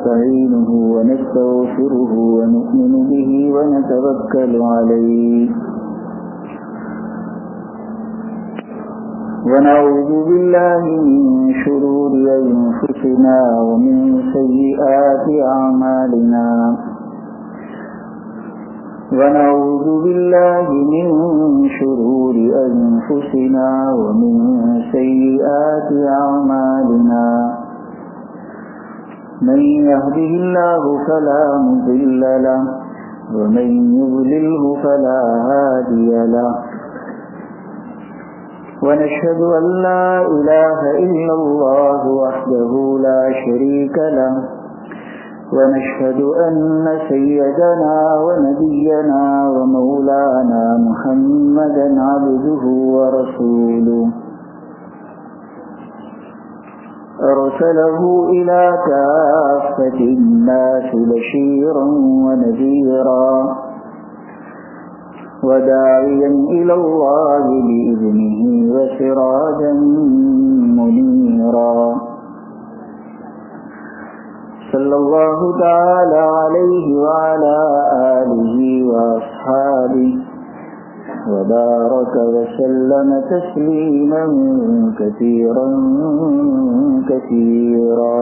ونستعينه ونستغفره ونؤمن به ونتوكل عليه ونعوذ بالله من شرور أنفسنا ومن سيئات أعمالنا ونعوذ بالله من شرور أنفسنا ومن سيئات أعمالنا من يهده الله فلا مضل له ومن يضلله فلا هادي له ونشهد أن لا إله إلا الله وحده لا شريك له ونشهد أن سيدنا ونبينا ومولانا محمدا عبده ورسوله أرسله إلى كافة الناس بشيرا ونذيرا وداعيا إلى الله بإذنه وسراجا منيرا صلى الله تعالى عليه وعلى آله وأصحابه وبارك وسلم تسليما كثيرا كثيرا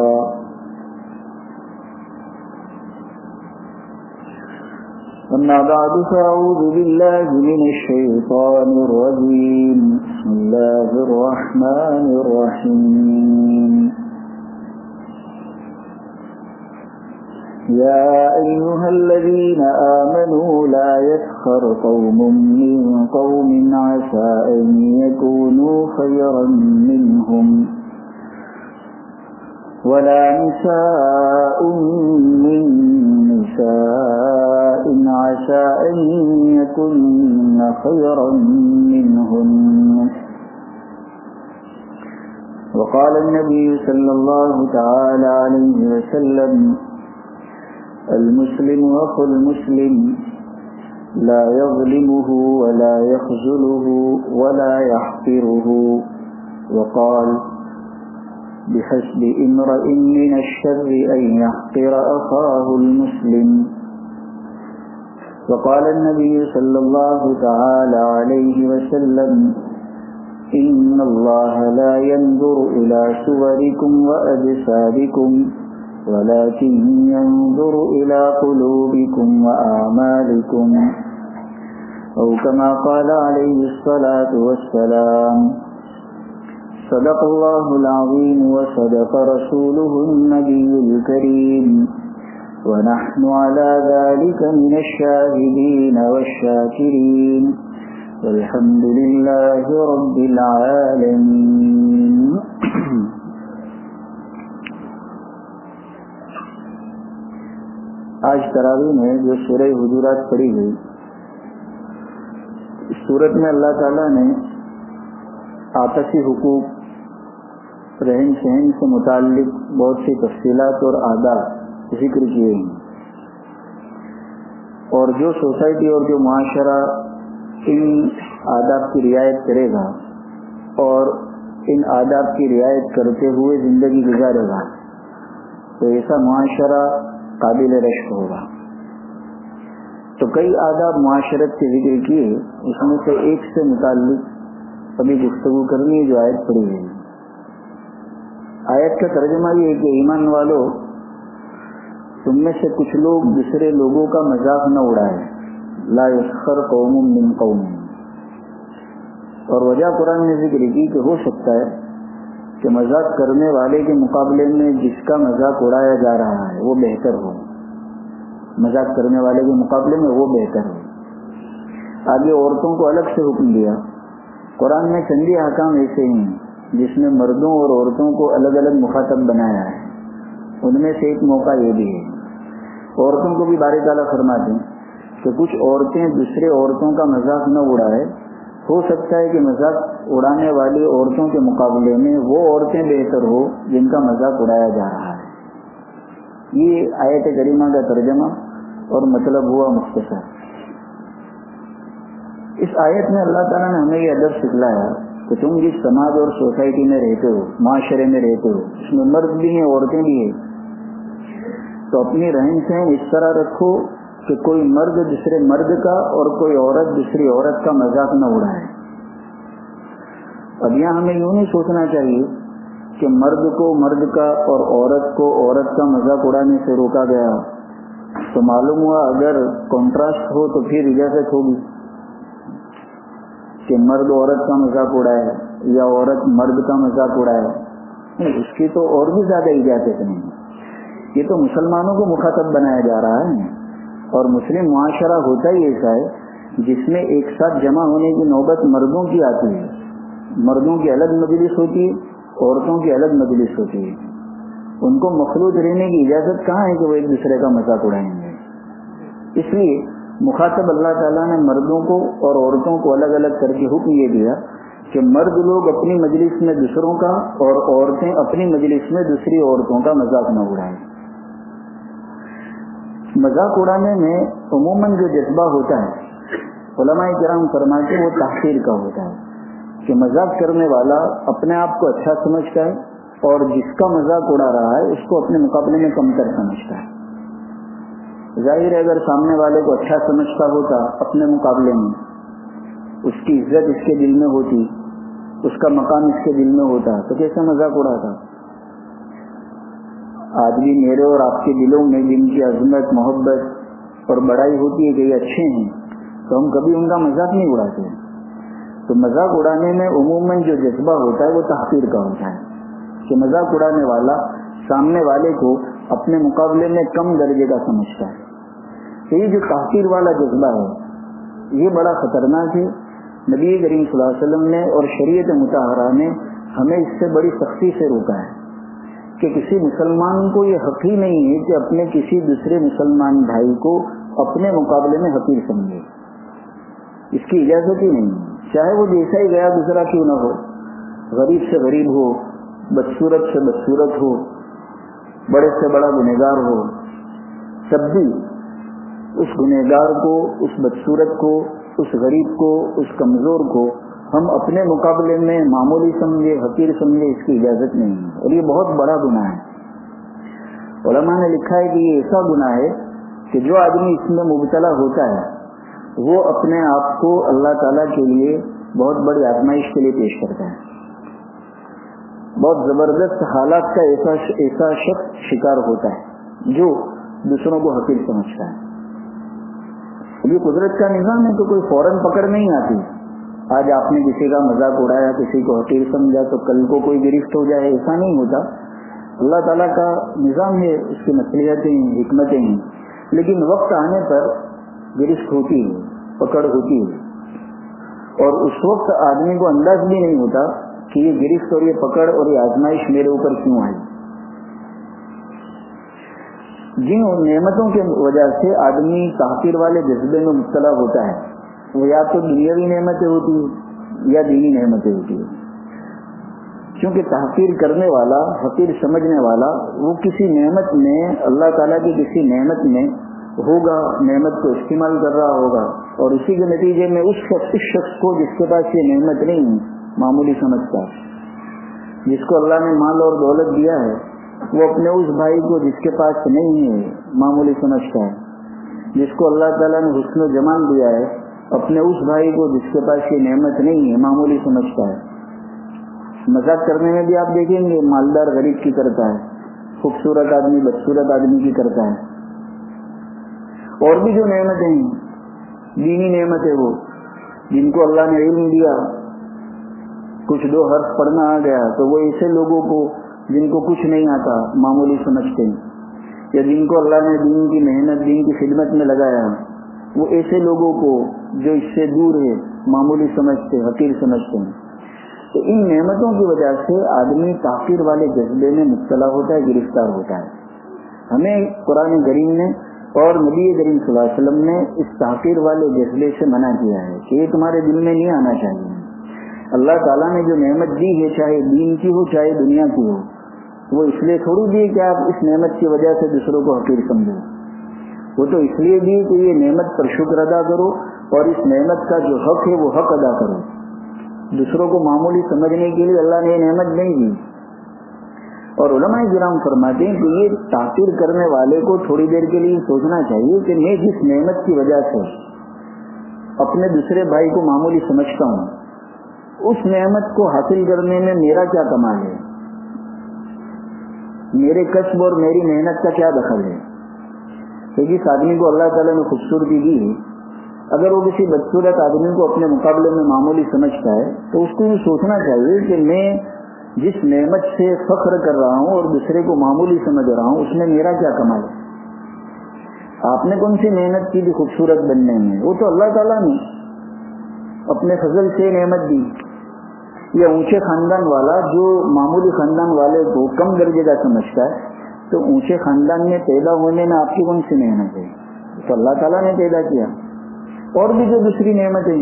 أما بعد فأعوذ بالله من الشيطان الرجيم بسم الله الرحمن الرحيم يا أيها الذين آمنوا لا يسخر قوم من قوم عسى أن يكونوا خيرا منهم ولا نساء من نساء عسى أن يكن خيرا منهن وقال النبي صلى الله تعالى عليه وسلم المسلم أخو المسلم لا يظلمه ولا يخذله ولا يحقره وقال بحسب امرئ من الشر أن يحقر أخاه المسلم وقال النبي صلى الله تعالى عليه وسلم إن الله لا ينظر إلى صوركم وأجسادكم ولكن ينظر إلى قلوبكم وأعمالكم أو كما قال عليه الصلاة والسلام صدق الله العظيم وصدق رسوله النبي الكريم ونحن على ذلك من الشاهدين والشاكرين والحمد لله رب العالمين. آج تراویح میں جو سورہ حجرات پڑھی گئی، اس سورت میں اللہ تعالیٰ نے آپسی حقوق، رہن سہن سے متعلق بہت سی تفصیلات اور آداب ذکر کیے ہیں، اور جو سوسائٹی اور جو معاشرہ ان آداب کی رعایت کرے گا اور ان آداب کی رعایت کرتے ہوئے زندگی گزارے گا تو ایسا معاشرہ قابل رشک ہوگا۔ تو کئی آداب معاشرت کے ذکر کیے، اس میں سے ایک سے متعلق ابھی گفتگو کرنی ہے جو آیت پڑھی ہے۔ آیت کا ترجمہ یہ ہے کہ ایمان والو، تم میں سے کچھ لوگ دوسرے لوگوں کا مذاق نہ اڑائے، لا یسخر قوم من قوم، اور وجہ قرآن نے ذکر کی کہ ہو سکتا ہے کہ مذاق کرنے والے کے مقابلے میں جس کا مذاق اڑایا جا رہا ہے وہ بہتر ہو، مذاق کرنے والے کے مقابلے میں وہ بہتر ہو۔ آگے عورتوں کو الگ سے حکم دیا۔ قرآن میں چندی احکام ایسے ہیں جس میں مردوں اور عورتوں کو الگ الگ مخاطب بنایا ہے، ان میں سے ایک موقع یہ بھی ہے۔ عورتوں کو بھی باری تعالیٰ فرماتے ہیں کہ کچھ عورتیں دوسرے عورتوں کا مذاق نہ اڑائے، ہو سکتا ہے کہ مذاق اڑانے والی عورتوں کے مقابلے میں وہ عورتیں بہتر ہو جن کا مذاق اڑایا جا رہا ہے۔ یہ آیت کریمہ کا ترجمہ اور مطلب ہوا مختصر۔ اس آیت میں اللہ تعالیٰ نے ہمیں یہ ادب سکھلایا کہ تم جس سماج اور سوسائٹی میں رہتے ہو، معاشرے میں رہتے ہو، اس میں مرد بھی ہیں عورتیں بھی ہیں، تو اپنی رہن سہن اس طرح رکھو کہ کوئی مرد دوسرے مرد کا اور کوئی عورت دوسری عورت کا مذاق نہ اڑائے. اب یہاں ہمیں یوں نہیں سوچنا چاہیے کہ مرد کو مرد کا اور عورت کو عورت کا مذاق اڑانے سے روکا گیا. تو معلوم ہوا اگر کنٹراسٹ ہو تو پھر اجازت ہوگی کہ مرد عورت کا مذاق اڑائے یا عورت مرد کا مذاق اڑائے. اس کی تو اور بھی زیادہ اجازت نہیں. یہ تو مسلمانوں کو مخاطب بنایا جا رہا ہے. اور مسلم معاشرہ ہوتا ہی ایسا ہے جس میں ایک ساتھ جمع ہونے کی نوبت مردوں کی آتی ہے. مردوں کی الگ مجلس ہوتی ہے, عورتوں کی الگ مجلس ہوتی ہے. ان کو مخلوط رہنے کی اجازت کہاں ہے کہ وہ ایک دوسرے کا مذاق اڑائیں گے. اس لیے مخاطب اللہ تعالیٰ نے مردوں کو اور عورتوں کو الگ الگ کر کے حکم یہ دیا کہ مرد لوگ اپنی مجلس میں دوسروں کا اور عورتیں اپنی مجلس میں دوسری عورتوں کا مذاق نہ اڑائیں. مذاق اڑانے میں عموماً جو جذبہ ہوتا ہے علماء کرام فرماتے ہیں وہ تحقیر کا ہوتا ہے کہ مذاق کرنے والا اپنے آپ کو اچھا سمجھتا ہے اور جس کا مذاق اڑا رہا ہے اس کو اپنے مقابلے میں کمتر سمجھتا ہے. ظاہر ہے اگر سامنے والے کو اچھا سمجھتا ہوتا اپنے مقابلے میں, اس کی عزت اس کے دل میں ہوتی, اس کا مقام اس کے دل میں ہوتا, تو کیسے مذاق اڑاتا. آدمی میرے اور آپ کے دلوں میں جن کی عظمت محبت اور بڑائی ہوتی ہے کہ یہ اچھے ہیں تو ہم کبھی ان کا مذاق نہیں اڑاتے. تو مذاق اڑانے میں عموماً جو جذبہ ہوتا ہے وہ تحقیر کا ہوتا ہے کہ مذاق اڑانے والا سامنے والے کو اپنے مقابلے میں کم درجے کا سمجھتا ہے. تو یہ جو تحقیر والا جذبہ ہے یہ بڑا خطرناک ہے. نبی کریم صلی اللہ علیہ وسلم نے اور شریعت مطہرہ نے ہمیں اس سے بڑی سختی سے روکا ہے کہ کسی مسلمان کو یہ حق ہی نہیں ہے کہ اپنے کسی دوسرے مسلمان بھائی کو اپنے مقابلے میں حقیر سمجھے. اس کی اجازت ہی نہیں, چاہے وہ جیسا ہی گیا دوسرا کیوں نہ ہو, غریب سے غریب ہو, بدصورت سے بدصورت ہو, بڑے سے بڑا گنہگار ہو, تب بھی اس گنہگار کو, اس بدصورت کو, اس غریب کو, اس کمزور کو ہم اپنے مقابلے میں معمولی سمجھے, حقیر سمجھے, اس کی اجازت نہیں ہے. اور یہ بہت بڑا گناہ ہے. علماء نے لکھا ہے کہ یہ ایسا گناہ ہے کہ جو آدمی اس میں مبتلا ہوتا ہے وہ اپنے آپ کو اللہ تعالیٰ کے لیے بہت بڑی آزمائش کے لیے پیش کرتا ہے. بہت زبردست حالات کا ایسا شخص شکار ہوتا ہے جو دوسروں کو حقیر سمجھتا ہے. یہ قدرت کا نظام ہے تو کوئی فوراً پکڑ نہیں آتی. آج آپ نے کسی کا مذاق اڑایا, کسی کو حقیر سمجھا تو کل کو کوئی گرفت ہو جائے, ایسا نہیں ہوتا. اللہ تعالیٰ کا نظام ہے, اس کی مصلحتیں ہیں, حکمتیں ہیں, لیکن وقت آنے پر گرفت ہوتی ہے, پکڑ ہوتی ہے. اور اس وقت آدمی کو انداز بھی نہیں ہوتا کہ یہ گرفت اور یہ پکڑ اور یہ آزمائش میرے اوپر کیوں آئی. جن نعمتوں کی وجہ سے آدمی تحقیر والے جذبے میں مبتلا ہوتا ہے وہ یا تو دنیاوی نعمتیں ہوتی ہے یا دینی نعمتیں ہوتی ہے. کیونکہ تحقیر کرنے والا, حقیر سمجھنے والا وہ کسی نعمت میں, اللہ تعالیٰ کی کسی نعمت میں ہوگا, نعمت کو استعمال کر رہا ہوگا اور اسی کے نتیجے میں اس شخص کو جس کے پاس یہ نعمت نہیں معمولی سمجھتا ہے. جس کو اللہ نے مال اور دولت دیا ہے وہ اپنے اس بھائی کو جس کے پاس نہیں ہے معمولی سمجھتا ہے. جس کو اللہ تعالیٰ نے حسن و جمال دیا ہے اپنے اس بھائی کو جس کے پاس یہ نعمت نہیں ہے معمولی سمجھتا ہے. مذاق کرنے میں بھی آپ دیکھیں گے مالدار غریب کی کرتا ہے, خوبصورت آدمی بدصورت آدمی کی کرتا ہے. اور بھی جو نعمتیں ہیں, دینی نعمتیں وہ جن کو اللہ نے علم دیا, کچھ دو حرف پڑھنا آ گیا تو وہ ایسے لوگوں کو جن کو کچھ نہیں آتا معمولی سمجھتے ہیں, یا جن کو اللہ نے دین کی محنت, دین کی خدمت میں لگایا وہ ایسے لوگوں کو جو اس سے دور ہے معمولی سمجھتے, حقیر سمجھتے ہیں. تو ان نعمتوں کی وجہ سے آدمی تحقیر والے جذبے میں مبتلا ہوتا ہے, گرفتار ہوتا ہے. ہمیں قرآن کریم نے اور نبی کریم صلی اللہ علیہ وسلم نے اس تحقیر والے جذبے سے منع کیا ہے کہ یہ تمہارے دل میں نہیں آنا چاہیے. اللہ تعالیٰ نے جو نعمت دی ہے, چاہے دین کی ہو چاہے دنیا کی ہو, وہ اس لیے تھوڑی دی کہ آپ اس نعمت کی وجہ سے دوسروں کو حقیر سمجھو. وہ تو اس لیے دی کہ یہ نعمت پر شکر ادا کرو اور اس نعمت کا جو حق ہے وہ حق ادا کرو. دوسروں کو معمولی سمجھنے کے لیے اللہ نے یہ نعمت نہیں دی. اور علماء کرام فرماتے ہیں کہ یہ تاثیر کرنے والے کو تھوڑی دیر کے لیے سوچنا چاہیے کہ میں جس نعمت کی وجہ سے اپنے دوسرے بھائی کو معمولی سمجھتا ہوں, اس نعمت کو حاصل کرنے میں میرا کیا کمال ہے, میرے کسب اور میری محنت کا کیا دخل ہے. کہ جس آدمی کو اللہ تعالیٰ نے خوبصورتی دی, اگر وہ کسی بدصورت آدمی کو اپنے مقابلے میں معمولی سمجھتا ہے تو اس کو یہ سوچنا چاہیے کہ میں جس نعمت سے فخر کر رہا ہوں اور دوسرے کو معمولی سمجھ رہا ہوں, اس میں میرا کیا کمال ہے. آپ نے کون سی محنت کی بھی خوبصورت بننے میں, وہ تو اللہ تعالیٰ نے اپنے فضل سے نعمت دی. یا اونچے خاندان والا جو معمولی خاندان والے کو کم درجے کا سمجھتا ہے, تو اونچے خاندان میں پیدا ہونے میں آپ کی کون سی محنت ہے, تو اللہ تعالیٰ نے پیدا کیا. اور بھی جو دوسری نعمتیں,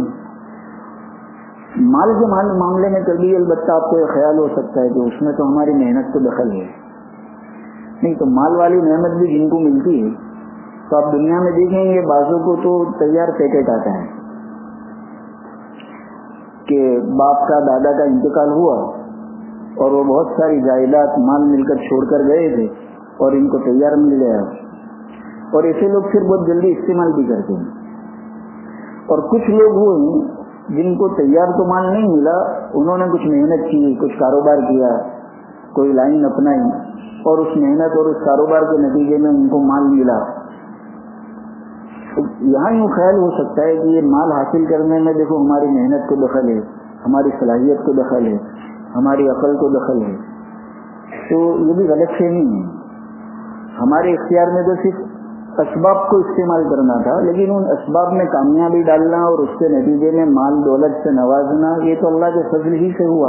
مال کے معاملے میں کبھی البتہ آپ کو یہ خیال ہو سکتا ہے کہ اس میں تو ہماری محنت کو دخل ہے. نہیں تو مال والی نعمت بھی جن کو ملتی ہے, تو آپ دنیا میں دیکھیں گے بعضوں کو تو تیار پیکٹ آتا ہے کہ باپ کا دادا کا انتقال ہوا اور وہ بہت ساری جائیداد مال مل کر چھوڑ کر گئے تھے اور ان کو تیار مل گیا. اور ایسے لوگ پھر بہت جلدی استعمال بھی کرتے ہیں. اور کچھ لوگ وہ ہیں جن کو تیار تو مال نہیں ملا, انہوں نے کچھ محنت کی, کچھ کاروبار کیا, کوئی لائن اپنائی, اور اس محنت اور اس کاروبار کے نتیجے میں ان کو مال ملا. یہاں یوں خیال ہو سکتا ہے کہ یہ مال حاصل کرنے میں دیکھو ہماری محنت کو دخل ہے, ہماری صلاحیت کو دخل ہے, ہماری عقل کو دخل ہے. تو یہ بھی غلط فہمی ہے. ہمارے اختیار میں تو صرف اسباب کو استعمال کرنا تھا, لیکن ان اسباب میں کامیابی ڈالنا اور اس کے نتیجے میں مال دولت سے نوازنا, یہ تو اللہ کے فضل ہی سے ہوا.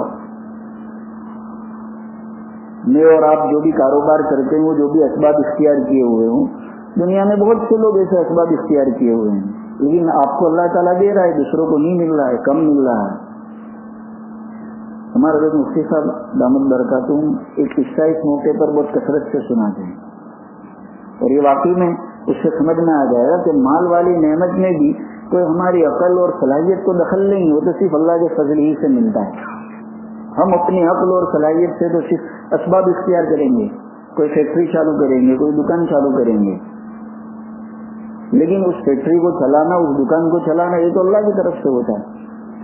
میں اور آپ جو بھی کاروبار کرتے ہیں, وہ جو بھی اسباب اختیار کیے ہوئے ہوں, دنیا میں بہت سے لوگ ایسے اسباب اختیار کیے ہوئے ہیں, لیکن آپ کو اللہ تعالیٰ دے رہا ہے, دوسروں کو نہیں مل رہا ہے, کم مل رہا ہے. ہمارے حضرت مفتی صاحب دامت برکاتہم ایک قصہ اس موقع پر بہت کثرت سے سناتے ہیں, اور یہ واقعی میں اس سے سمجھ میں آ جائے گا کہ مال والی نعمت میں بھی کوئی ہماری عقل اور صلاحیت کو دخل نہیں, وہ تو صرف اللہ کے فضل ہی سے ملتا ہے. ہم اپنی عقل اور صلاحیت سے تو صرف اسباب اختیار کریں گے, کوئی فیکٹری چالو کریں گے, کوئی دکان چالو کریں گے, لیکن اس فیکٹری کو چلانا, اس دکان کو چلانا, یہ تو اللہ کی طرف سے ہوتا ہے.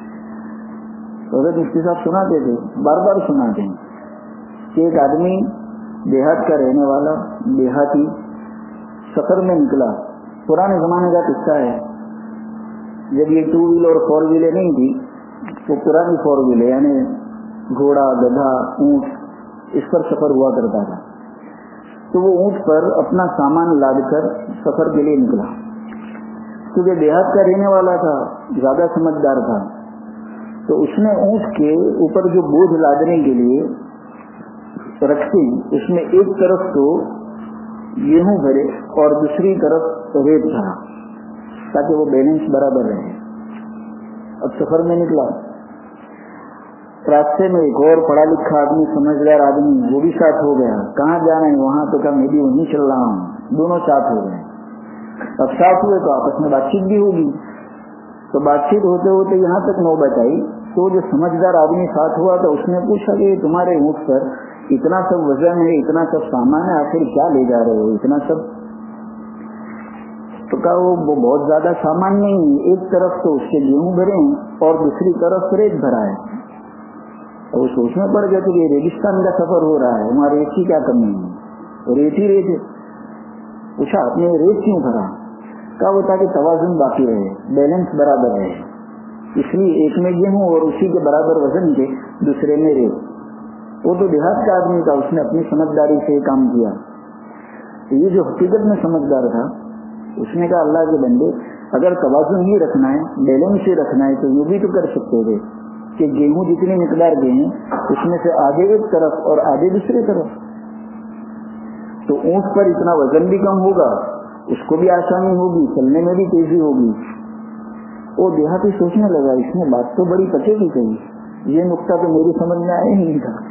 حضرت مفتی صاحب سناتے تھے, بار بار سناتے ہیں کہ ایک آدمی دیہات کا رہنے والا, دیہاتی, سفر میں نکلا. پرانے زمانے کا قصہ ہے, جب یہ 2 ویل اور 4 ویلیں نہیں تھی, تو پرانی 4 ویلیں یعنی گھوڑا, گدھا, اونٹ, اس پر سفر ہوا کرتا تھا. تو وہ اونٹ پر اپنا سامان لاد کر سفر کے لیے نکلا. کیونکہ دیہات کا رہنے والا تھا, زیادہ سمجھدار تھا, تو اس نے اونٹ کے اوپر جو بوجھ لادنے کے لیے رکھتے, اس میں ایک طرف تو گیہوں بھرے اور دوسری طرف ریت بھرا تاکہ وہ بیلنس برابر رہے. اب سفر میں نکلا, راستے میں ایک اور پڑھا لکھا آدمی, سمجھدار آدمی, وہ بھی ساتھ ہو گیا. کہاں جانا ہے وہاں, تو کہا میں بھی وہیں چل رہا ہوں. دونوں ساتھ ہو گئے. اب ساتھ ہوئے تو آپس میں بات چیت بھی ہوگی. تو بات چیت ہوتے ہوتے یہاں تک نوبت آئی, تو جو سمجھدار آدمی ساتھ ہوا تو اس نے پوچھا کہ تمہارے اونٹ پر اتنا سب وزن ہے, اتنا سب سامان ہے, آخر کیا لے جا رہے ہو اتنا سب؟ تو کہا وہ بہت زیادہ سامان نہیں, ایک طرف تو اس کے گیہوں بھرے ہیں اور دوسری طرف ریت بھرا ہے. وہ سوچنا پڑ گیا کہ یہ ریگستان کا سفر ہو رہا ہے, وہاں ریت کی کیا کمی ہے, ریت ہی ریت ہے. پوچھا آپ نے ریت کیوں بھرا؟ کہا وہ تاکہ توازن باقی رہے, بیلنس برابر رہے, اس لیے ایک میں گیہوں اور اسی کے برابر وزن کے دوسرے میں ریت. وہ تو دیہات کا آدمی تھا, اس نے اپنی سمجھداری سے کام کیا. یہ جو حقیقت میں سمجھدار تھا, اس نے کہا اللہ کے بندے, اگر توازن ہی رکھنا ہے, بیلنس ہی رکھنا ہے, تو یہ بھی تو کر سکتے تھے کہ گیہوں جتنی مقدار کے ہیں اس میں سے آدھے ایک طرف اور آدھے دوسری طرف, تو اونٹ پر اتنا وزن بھی کم ہوگا, اس کو بھی آسانی ہوگی, چلنے میں بھی تیزی ہوگی. وہ دیہاتی سوچنے لگا اس میں بات تو بڑی پچے کی کہی, یہ نقطہ تو میری سمجھ میں آیا ہی نہیں تھا.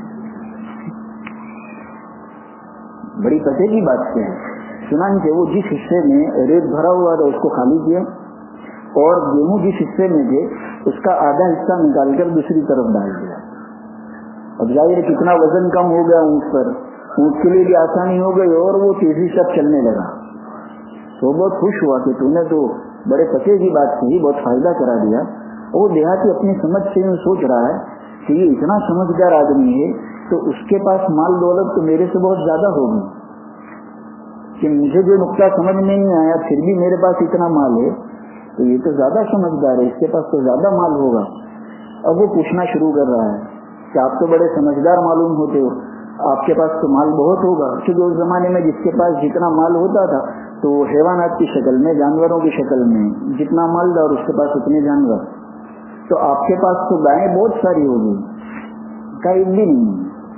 بڑی پتے کی بات کیا ہے. چنانچہ وہ جس حصے میں ریت بھرا ہوا تھا اس کو خالی کیا, اور گیہوں جس حصے میں تھے اس کا آدھا حصہ نکال کر دوسری طرف ڈال دیا. اب ظاہر کتنا وزن کم ہو گیا اونٹ پر, اونٹ کے لیے بھی آسانی ہو گئی اور وہ تیزی سے چلنے لگا. تو بہت خوش ہوا کہ تو نے تو بڑے پتے کی بات کہی, بہت فائدہ کرا دیا. وہ دیہاتی اپنی سمجھ سے یوں سوچ رہا ہے کہ یہ اتنا سمجھدار آدمی ہے تو اس کے پاس مال دولت تو میرے سے بہت زیادہ ہوگی, کہ مجھے جو نقطہ سمجھ میں نہیں آیا پھر بھی میرے پاس اتنا مال ہے, تو یہ تو زیادہ سمجھدار ہے, اس کے پاس تو زیادہ مال ہوگا. اب وہ پوچھنا شروع کر رہا ہے کہ آپ تو بڑے سمجھدار معلوم ہوتے ہو, آپ کے پاس تو مال بہت ہوگا. کیونکہ اس زمانے میں جس کے پاس جتنا مال ہوتا تھا تو حیوانات کی شکل میں, جانوروں کی شکل میں, جتنا مال تھا اور اس کے پاس اتنے جانور. تو آپ کے پاس تو گائیں بہت ساری ہوگی, کا ایک بھی نہیں,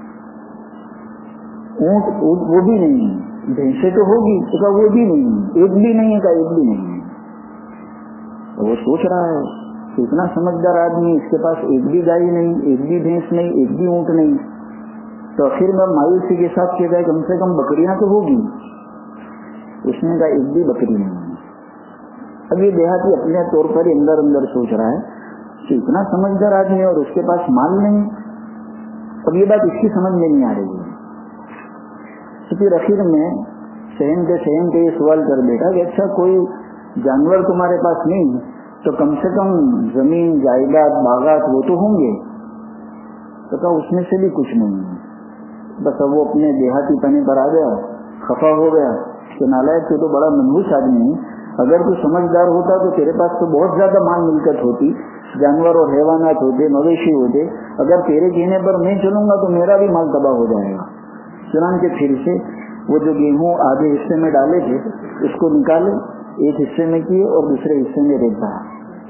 اونٹ وہ بھی نہیں, بھینسیں تو ہوگی تو کا وہ بھی نہیں, ایک بھی نہیں ہے, کا ایک بھی نہیں. تو وہ سوچ رہا ہے کہ اتنا سمجھدار آدمی, اس کے پاس ایک بھی گائے نہیں, ایک بھی بھینس نہیں, ایک بھی اونٹ نہیں. تو آخر میں مایوسی کے ساتھ کہتا ہے کم سے کم بکریاں تو ہوگی. اس نے کہا ایک بھی بکری نہیں. اب یہ دیہاتی اپنے طور پر اندر اندر سوچ رہا ہے کہ اتنا سمجھدار آدمی ہے اور اس کے پاس مال نہیں. اب یہ بات اس کی سمجھ میں نہیں آ رہی ہے. تو پھر آخر میں سہن کے یہ سوال کر بیٹھا کہ اچھا کوئی جانور تمہارے پاس نہیں تو کم سے کم زمین, جائیداد, باغات وہ تو ہوں گے. تو کہا اس میں سے بھی کچھ نہیں ہے. بس اب وہ اپنے دیہاتی پنے پر آ گیا, خفا ہو گیا کہ نالائق تو بڑا منحوس آدمی ہے, اگر تو سمجھدار ہوتا تو تیرے پاس تو بہت زیادہ مال ملکت ہوتی, جانور اور حیوانات ہوتے, مویشی ہوتے. اگر تیرے کہنے پر میں چلوں گا تو میرا بھی مال تباہ ہو جائے گا. چنانچہ پھر سے وہ جو گیہوں آدھے حصے میں ڈالے تھے اس کو نکالے, ایک حصے میں کیے اور دوسرے حصے میں رکھ دیا.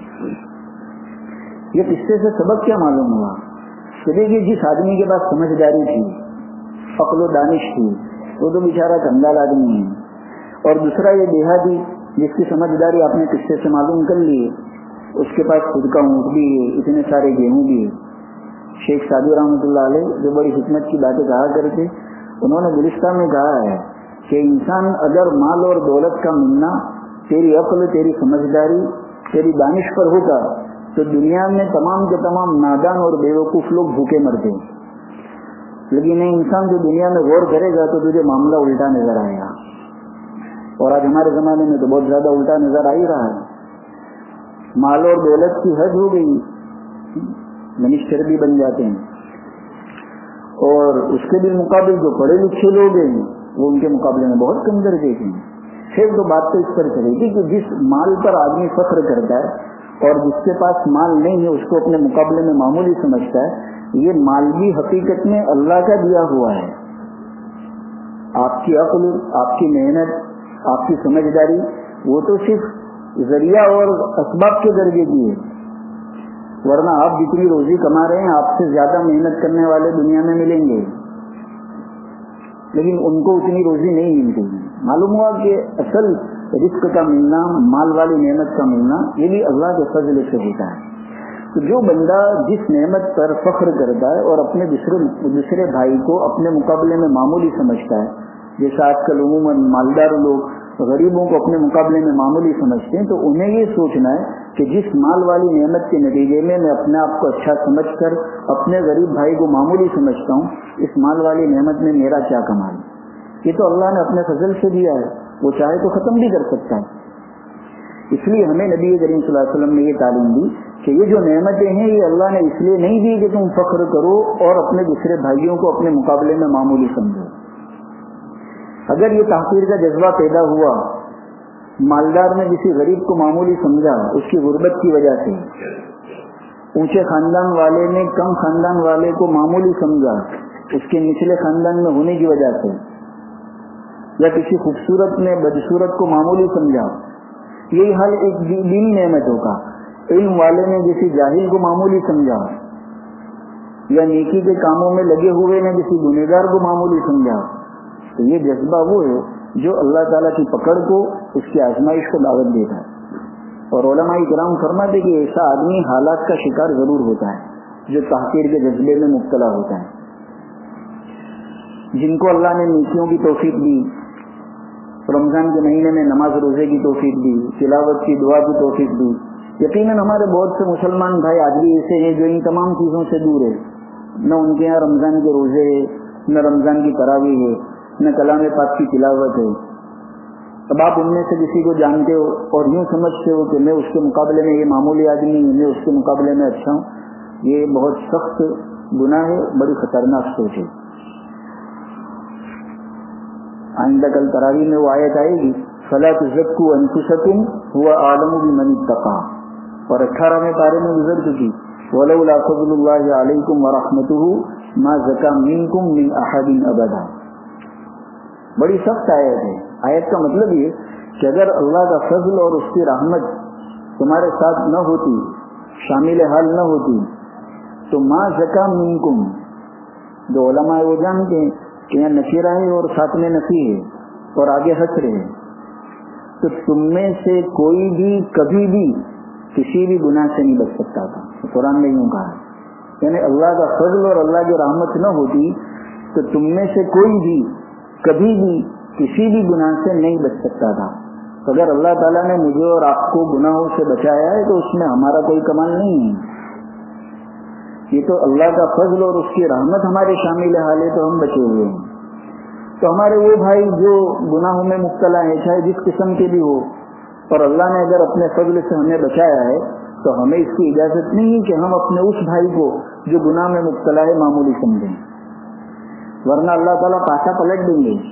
یہ قصے سے سبق کیا معلوم ہوا کہ جس آدمی کے پاس سمجھداری تھی, عقل و دانش تھی, وہ تو بیچارہ کنگال آدمی ہے. اور دوسرا یہ دیہاتی جس کی سمجھداری آپ نے قصے سے معلوم کر لی, اس کے پاس خود کا اونٹ بھی ہے, اتنے سارے گیہوں بھی ہے. شیخ سعدی رحمۃ اللہ علیہ جو بڑی حکمت کی باتیں کہا کرتے, انہوں نے گلستہ میں کہا ہے کہ انسان اگر مال اور دولت کا ملنا تیری عقل, تیری سمجھداری, تیری دانش پر ہوتا تو دنیا میں تمام کے تمام نادان اور بیوقوف لوگ بھوکے مرتے. لیکن انسان جو دنیا میں غور کرے گا تو تجھے معاملہ الٹا نظر آئے گا. اور آج ہمارے زمانے میں تو بہت زیادہ الٹا نظر آ ہی رہا ہے. مال اور دولت کی حد ہو گئی, منسٹر بھی بن جاتے ہیں, اور اس کے بھی مقابل جو پڑھے لکھے لوگ ہیں وہ ان کے مقابلے میں بہت کم درجے کے ہیں. پھر تو بات تو اس پر چلے گی کہ جس مال پر آدمی فخر کرتا ہے اور جس کے پاس مال نہیں ہے اس کو اپنے مقابلے میں معمولی سمجھتا ہے, یہ مال بھی حقیقت میں اللہ کا دیا ہوا ہے. آپ کی عقل, آپ کی محنت, آپ کی سمجھداری وہ تو صرف ذریعہ اور اسباب کے درجے کی ہے, ورنہ آپ جتنی روزی کما رہے ہیں آپ سے زیادہ محنت کرنے والے دنیا میں ملیں گے, لیکن ان کو اتنی روزی نہیں ملتی. معلوم ہوا کہ اصل رزق کا ملنا, مال والی نعمت کا ملنا, یہ بھی اللہ کے فضل سے ہوتا ہے. تو جو بندہ جس نعمت پر فخر کرتا ہے اور اپنے دوسرے بھائی کو اپنے مقابلے میں معمولی سمجھتا ہے, جیسا آج کل عموماً مالدار لوگ غریبوں کو اپنے مقابلے میں معمولی سمجھتے ہیں, تو انہیں یہ سوچنا ہے کہ جس مال والی نعمت کے نتیجے میں اپنے آپ کو اچھا سمجھ کر اپنے غریب بھائی کو معمولی سمجھتا ہوں, اس مال والی نعمت میں میرا کیا کمال. یہ تو اللہ نے اپنے فضل سے دیا ہے, وہ چاہے تو ختم بھی کر سکتا ہے. اس لیے ہمیں نبی کریم صلی اللہ علیہ وسلم نے یہ تعلیم دی کہ یہ جو نعمتیں ہیں یہ اللہ نے اس لیے نہیں دی کہ تم فخر کرو اور اپنے دوسرے بھائیوں کو اپنے مقابلے میں معمولی سمجھو. اگر یہ تحقیر کا جذبہ پیدا ہوا, مالدار نے کسی غریب کو معمولی سمجھا اس کی غربت کی وجہ سے, اونچے خاندان والے نے کم خاندان والے کو معمولی سمجھا اس کے نچلے خاندان میں ہونے کی وجہ سے, یا کسی خوبصورت نے بدصورت کو معمولی سمجھا, یہی حال ایک دینی نعمتوں کا. علم والے نے کسی جاہل کو معمولی سمجھا, یا نیکی کے کاموں میں لگے ہوئے نے کسی گنہگار کو معمولی سمجھا. تو یہ جذبہ وہ ہے جو اللہ تعالیٰ کی پکڑ کو, اس کی آزمائش کو دعوت دیتا ہے. اور علماء کرام فرماتے کہ ایسا آدمی حالات کا شکار ضرور ہوتا ہے جو تحقیر کے جذبے میں مبتلا ہوتا ہے. جن کو اللہ نے نیکیوں کی توفیق دی, رمضان کے مہینے میں نماز روزے کی توفیق دی, تلاوت کی دعا کی توفیق دی, یقیناً ہمارے بہت سے مسلمان بھائی آج بھی ایسے ہیں جو ان تمام چیزوں سے دور ہے. نہ ان کے یہاں رمضان کے روزے ہے, نہ رمضان کی تراویح ہے، نہ کلام پاک کی تلاوت ہے. اب آپ ان میں سے کسی کو جانتے ہو اور یوں سمجھتے ہو کہ میں اس کے مقابلے میں یہ معمولی آدمی ہوں، میں اس کے مقابلے میں اچھا ہوں، یہ بہت سخت گناہ ہے، بڑی خطرناک سوچ ہے. آئندہ کل تراویح میں وہ آیت آئے گی فَلَا تُزَكُّوا أَنفُسَكُمْ هُوَ أَعْلَمُ بِمَنِ اتَّقَىٰ، اور 18ویں پارے میں گزر چکی وَلَوْلَا فَضْلُ اللَّهِ عَلَيْكُمْ وَرَحْمَتُهُ مَا زَكَىٰ مِنكُم مِّنْ أَحَدٍ أَبَدًا. بڑی سخت آیت ہے. آیت کا مطلب یہ کہ اگر اللہ کا فضل اور اس کی رحمت تمہارے ساتھ نہ ہوتی، شامل حال نہ ہوتی، تو ما زکا منکم، جو علماء وہ جانتے ہیں کہ یہاں نکیرہ ہے اور ساتھ میں نفی ہے اور آگے حسر ہے، تو تم میں سے کوئی بھی کبھی بھی کسی بھی گناہ سے نہیں بچ سکتا تھا. قرآن نے یوں کہا ہے، یعنی اللہ کا فضل اور اللہ کی رحمت نہ ہوتی تو تم میں سے کوئی بھی کبھی بھی کسی بھی گناہ سے نہیں بچ سکتا تھا. اگر اللہ تعالیٰ نے مجھے اور آپ کو گناہوں سے بچایا ہے تو اس میں ہمارا کوئی کمال نہیں ہے، یہ تو اللہ کا فضل اور اس کی رحمت ہمارے شامل حال ہے، تو ہم بچے ہوئے ہیں. تو ہمارے وہ بھائی جو گناہوں میں مبتلا ہیں، چاہے جس قسم کے بھی ہو، اور اللہ نے اگر اپنے فضل سے ہمیں بچایا ہے تو ہمیں اس کی اجازت نہیں کہ ہم اپنے اس بھائی کو جو گناہ میں مبتلا ہے معمولی سمجھیں، ورنہ اللہ تعالیٰ پاشا پلٹ دیں گے.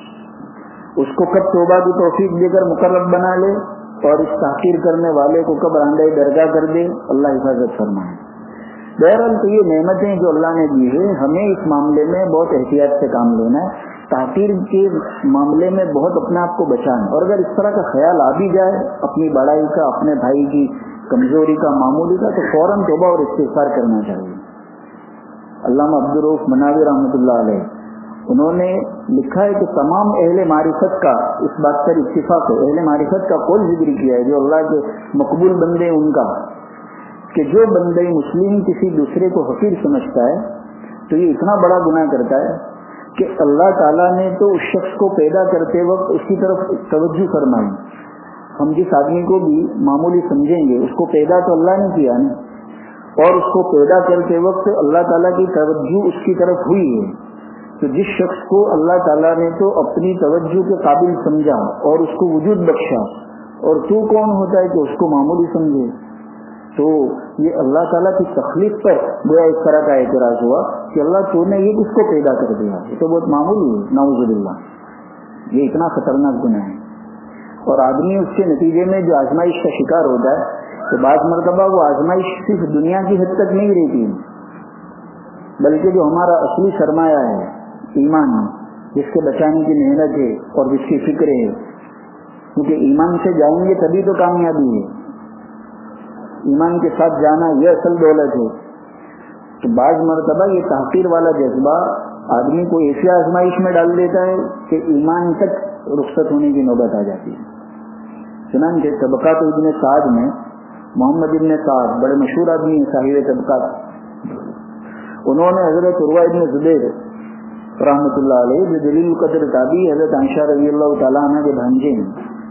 اس کو کب توبہ کی توفیق دے کر مقرب بنا لے اور اس تحقیر کرنے والے کو کب راندہ درگاہ کر دے، اللہ حفاظت فرمائے. بہرحال تو یہ نعمتیں جو اللہ نے دی ہے، ہمیں اس معاملے میں بہت احتیاط سے کام لینا ہے. تحقیر کے معاملے میں بہت اپنے آپ کو بچانا، اور اگر اس طرح کا خیال آ بھی جائے اپنی بڑائی کا، اپنے بھائی کی کمزوری کا، معمولی کا، تو فوراً توبہ اور استغفار کرنا چاہیے. علامہ عبدالرؤف مناوی رحمۃ اللہ علیہ انہوں نے لکھا ہے کہ تمام اہل معرفت کا اس بات پر اتفاق ہے، اہل معرفت کا قول ذکر کیا ہے جو اللہ کے مقبول بندے ان کا، کہ جو بندے مسلم کسی دوسرے کو حقیر سمجھتا ہے تو یہ اتنا بڑا گناہ کرتا ہے کہ اللہ تعالیٰ نے تو اس شخص کو پیدا کرتے وقت اس کی طرف توجہ فرمائی. ہم جس آدمی کو بھی معمولی سمجھیں گے اس کو پیدا تو اللہ نے کیا نا، اور اس کو پیدا کرتے وقت اللہ تعالیٰ کی توجہ اس کی طرف ہوئی ہے. تو جس شخص کو اللہ تعالیٰ نے تو اپنی توجہ کے قابل سمجھا اور اس کو وجود بخشا، اور تو کون ہوتا ہے کہ اس کو معمولی سمجھے، تو یہ اللہ تعالیٰ کی تخلیق پر گویا اس طرح کا اعتراض ہوا کہ اللہ تو نے یہ کس کو پیدا کر دیا، یہ تو بہت معمولی ہے. نعوذ باللہ، یہ اتنا خطرناک گناہ ہے. اور آدمی اس کے نتیجے میں جو آزمائش کا شکار ہوتا ہے تو بعض مرتبہ وہ آزمائش صرف دنیا کی حد تک نہیں رہتی، بلکہ جو ہمارا اصلی سرمایہ ہے ایمان، جس کے بچانے کی محنت ہے اور جس کی فکر ہے، کیونکہ ایمان سے جائیں گے تبھی تو کامیابی ہے، ایمان کے ساتھ جانا یہ اصل دولت ہے. تو بعض مرتبہ یہ تحقیر والا جذبہ آدمی کو ایسی آزمائش میں ڈال دیتا ہے کہ ایمان تک رخصت ہونے کی نوبت آ جاتی ہے. چنانچہ طبقات ابن سعد میں محمد ابن سعد بڑے مشہور آدمی ہیں، صاحب طبقات، انہوں نے حضرت عروہ ابن زبیر رحمۃ اللہ علیہ جو جلیل القدر تابعی حضرت عائشہ رضی اللہ تعالیٰ عنہ کے بھانجے ہیں،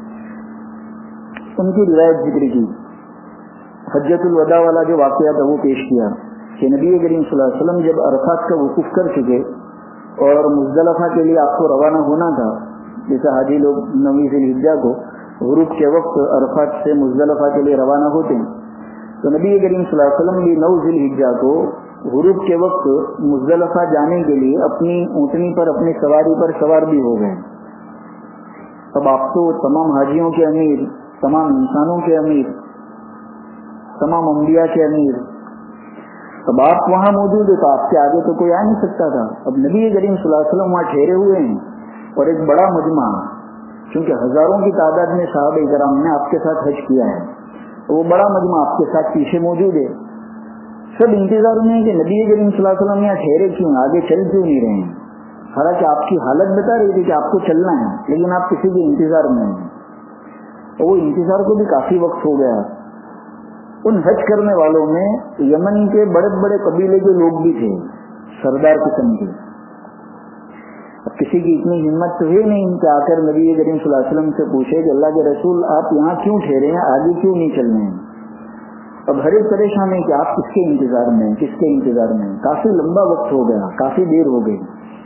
ان کی روایت ذکر کی. حجۃ الوداع والا جو واقعہ تھا وہ پیش کیا کہ نبی کریم صلی اللہ علیہ وسلم جب عرفات کا وقوف کر چکے اور مزدلفہ کے لیے آپ کو روانہ ہونا تھا، جیسے حاجی لوگ 9 ذی الحجہ کو غروب کے وقت عرفات سے مزدلفہ کے لیے روانہ ہوتے ہیں، تو نبی کریم صلی اللہ علیہ وسلم بھی 9 ذی الحجہ کو غروب کے وقت مزدلفہ جانے کے لیے اپنی اونٹنی پر، اپنی سواری پر سوار بھی ہو گئے. اب آپ تو تمام حاجیوں کے امیر، تمام انسانوں کے امیر، تمام انبیاء کے امیر، اب آپ وہاں موجود ہیں تو آپ کے آگے تو کوئی آ نہیں سکتا تھا. اب نبی کریم صلی اللہ علیہ وسلم وہاں ٹھہرے ہوئے ہیں اور ایک بڑا مجمع، چونکہ ہزاروں کی تعداد میں صحابہ کرام نے آپ کے ساتھ حج کیا ہے، وہ بڑا مجمع آپ کے ساتھ پیچھے موجود ہے. سب انتظار میں ہے کہ نبی کریم صلی اللہ علیہ وسلم یہاں ٹھہرے کیوں، آگے چل کیوں نہیں رہے ہیں. حالانکہ آپ کی حالت بتا رہی تھی کہ آپ کو چلنا ہے، لیکن آپ کسی کے انتظار میں ہیں. اور وہ انتظار کو بھی کافی وقت ہو گیا. ان حج کرنے والوں میں یمن کے بڑے بڑے قبیلے کے لوگ بھی تھے، سردار قسم کے. اب کسی کی اتنی ہمت تو ہے نہیں کہ آ کر نبی کریم صلی اللہ علیہ وسلم سے پوچھے کہ اللہ کے رسول آپ یہاں کیوں ٹھہرے ہیں، آگے کیوں نہیں چل رہے ہیں. اب ہر ایک پریشان ہے کہ آپ کس کے انتظار میں ہیں، کس کے انتظار میں ہیں. کافی لمبا وقت ہو گیا، کافی دیر ہو گئی.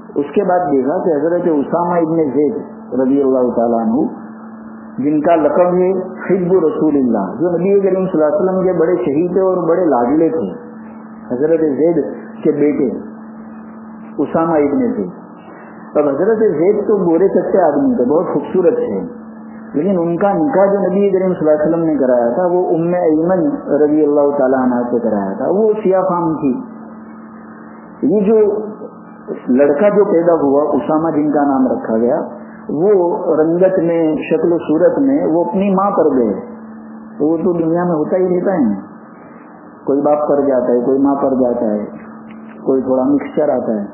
اس کے بعد دیکھا کہ حضرت اسامہ ابن زید رضی اللہ تعالیٰ عنہ، جن کا لقب ہے حب رسول اللہ، جو نبی کریم صلی اللہ علیہ وسلم کے بڑے شہید تھے اور بڑے لاڈلے تھے، حضرت زید کے بیٹے اسامہ ابن زید۔ اب حضرت زید تو گورے چٹے آدمی تھے، بہت خوبصورت تھے، لیکن ان کا نکاح جو نبی کریم صلی اللہ علیہ وسلم نے کرایا تھا وہ ام ایمن رضی اللہ تعالیٰ عنہ سے کرایا تھا، وہ سیاہ فام تھی۔ یہ جو لڑکا جو پیدا ہوا اسامہ جن کا نام رکھا گیا، وہ رنگت میں، شکل و صورت میں وہ اپنی ماں پر گئے، وہ تو دنیا میں ہوتا ہی رہتا ہے، کوئی باپ پر جاتا ہے، کوئی ماں پر جاتا ہے، کوئی تھوڑا مکسچر آتا ہے۔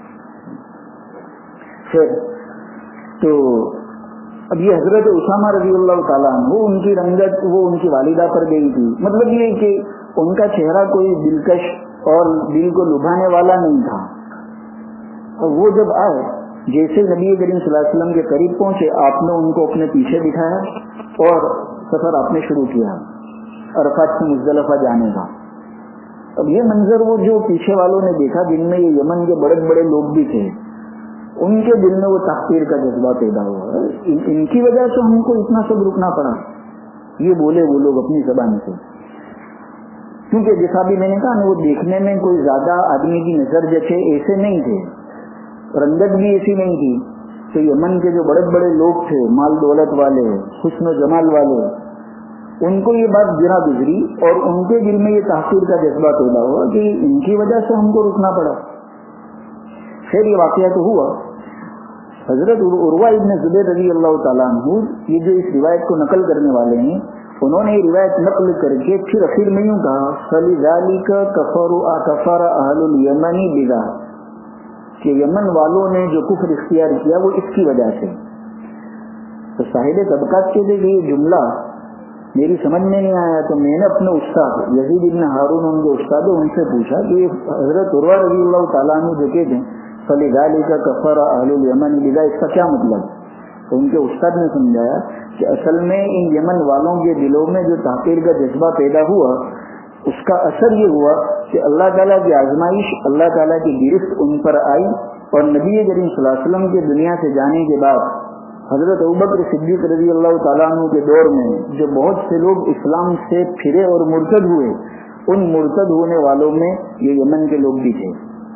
پھر تو اب یہ حضرت اسامہ رضی اللہ تعالیٰ عنہ، ان کی رنگت وہ ان کی والدہ پر گئی تھی، مطلب یہ کہ ان کا چہرہ کوئی دلکش اور دل کو لبھانے والا نہیں تھا۔ اور وہ جب آئے، جیسے نبی کریم صلی اللہ علیہ وسلم کے قریب پہنچے، آپ نے ان کو اپنے پیچھے بٹھایا اور سفر آپ نے شروع کیا عرفات سے مزدلفہ جانے کا۔ اب یہ منظر وہ جو پیچھے والوں نے دیکھا، جن میں یہ یمن کے بڑے بڑے لوگ بھی تھے، ان کے دل میں وہ تحقیر کا جذبہ پیدا ہوا، ان کی وجہ سے ہم کو اتنا سب رکنا پڑا، یہ بولے وہ لوگ اپنی زبان سے، کیونکہ جیسا بھی میں نے کہا نا، وہ دیکھنے میں کوئی زیادہ آدمی کی نظر جچے ایسے نہیں تھے، رنگت بھی ایسی نہیں تھی۔ تو یمن کے جو بڑے بڑے لوگ تھے، مال دولت والے، حسن و جمال والے، ان کو یہ بات گرا گزری اور ان کے دل میں یہ تحقیر کا جذبہ پیدا ہوا کہ ان کی وجہ سے ہم کو رکنا پڑا۔ پھر یہ واقعہ تو ہوا، حضرت عروہ ابن زبیر رضی اللہ تعالیٰ عنہ، یہ جو اس روایت کو نقل کرنے والے ہیں، انہوں نے یہ روایت نقل کر کے پھر اخیر میں یوں کہا، فَلِذَلِكَ كَفَرَ أَهْلُ الْيَمَنِ بِذَا، کہ یمن والوں نے جو کفر اختیار کیا وہ اس کی وجہ سے۔ تو صاحب طبقات کے لیے یہ جملہ میری سمجھ میں نہیں آیا، تو میں نے اپنے استاد یزید ابن ہارون، ان کے استاد، ان سے پوچھا کہ حضرت عروہ رضی اللہ تعالیٰ عنہ جو کہتے ہیں فَلِذَلِكَ كَفَرَ أَهْلُ الْيَمَنِ بِذَا، اس کا کیا مطلب؟ تو ان کے استاد نے سمجھایا کہ اصل میں ان یمن والوں کے دلوں میں جو تحقیر کا جذبہ پیدا ہوا، اس کا اثر یہ ہوا کہ اللہ تعالیٰ کی آزمائش، اللہ تعالیٰ کی گرفت ان پر آئی، اور نبی کریم صلی اللہ علیہ وسلم کے دنیا سے جانے کے بعد حضرت ابوبکر صدیق رضی اللہ تعالیٰ عنہ کے دور میں جو بہت سے لوگ اسلام سے پھرے اور مرتد ہوئے، ان مرتد ہونے والوں میں یہ یمن کے لوگ بھی تھے۔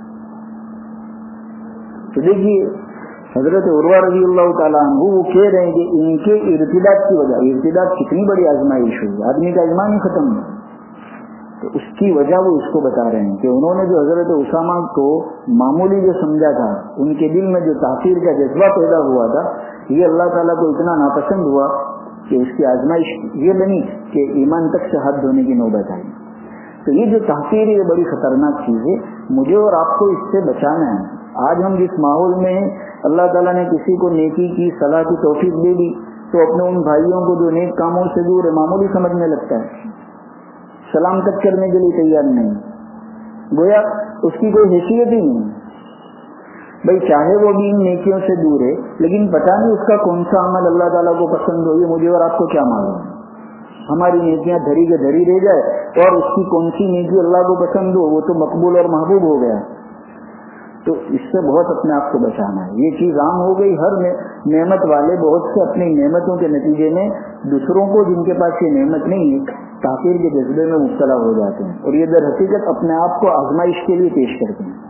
تو دیکھیے حضرت عروہ رضی اللہ تعالیٰ عنہ وہ کہہ رہے ہیں کہ ان کے ارتداد کی وجہ، ارتداد کتنی بڑی آزمائش ہوئی، آدمی کا ایمان ہی ختم ہوا، تو اس کی وجہ وہ اس کو بتا رہے ہیں کہ انہوں نے جو حضرت اسامہ کو معمولی جو سمجھا تھا، ان کے دل میں جو تحقیر کا جذبہ پیدا ہوا تھا، یہ اللہ تعالیٰ کو اتنا ناپسند ہوا کہ اس کی آزمائش یہ بنی کہ ایمان تک سے ہاتھ دھونے کی نوبت آئی۔ تو یہ جو تحقیر ہے یہ بڑی خطرناک چیز ہے، مجھے اور آپ کو اس سے بچانا ہے۔ آج ہم جس ماحول میں ہیں، اللہ تعالیٰ نے کسی کو نیکی کی صلاح کی توفیق دے دی تو اپنے ان بھائیوں کو جو نیک کاموں سے دور ہے معمولی سمجھنے لگتا ہے، سلام تک کرنے کے لیے تیار نہیں، گویا اس کی کوئی حیثیت ہی نہیں۔ بھائی چاہے وہ بھی ان نیکیوں سے دور ہے، لیکن پتہ نہیں اس کا کون سا عمل اللہ تعالیٰ کو پسند ہو، یہ مجھے اور آپ کو کیا معلوم؟ ہماری نیکیاں دھری کے دھری رہ جائے اور اس کی کون سی نیکی اللہ کو پسند ہو، وہ تو مقبول اور محبوب ہو گیا۔ تو اس سے بہت اپنے آپ کو بچانا ہے۔ یہ چیز عام ہو گئی، ہر نعمت والے بہت سے اپنی نعمتوں کے نتیجے میں دوسروں کو جن کے پاس یہ نعمت نہیں ہے تحقیر کے جذبے میں مبتلا ہو جاتے ہیں، اور یہ در حقیقت اپنے آپ کو آزمائش کے لیے پیش کرتے ہیں۔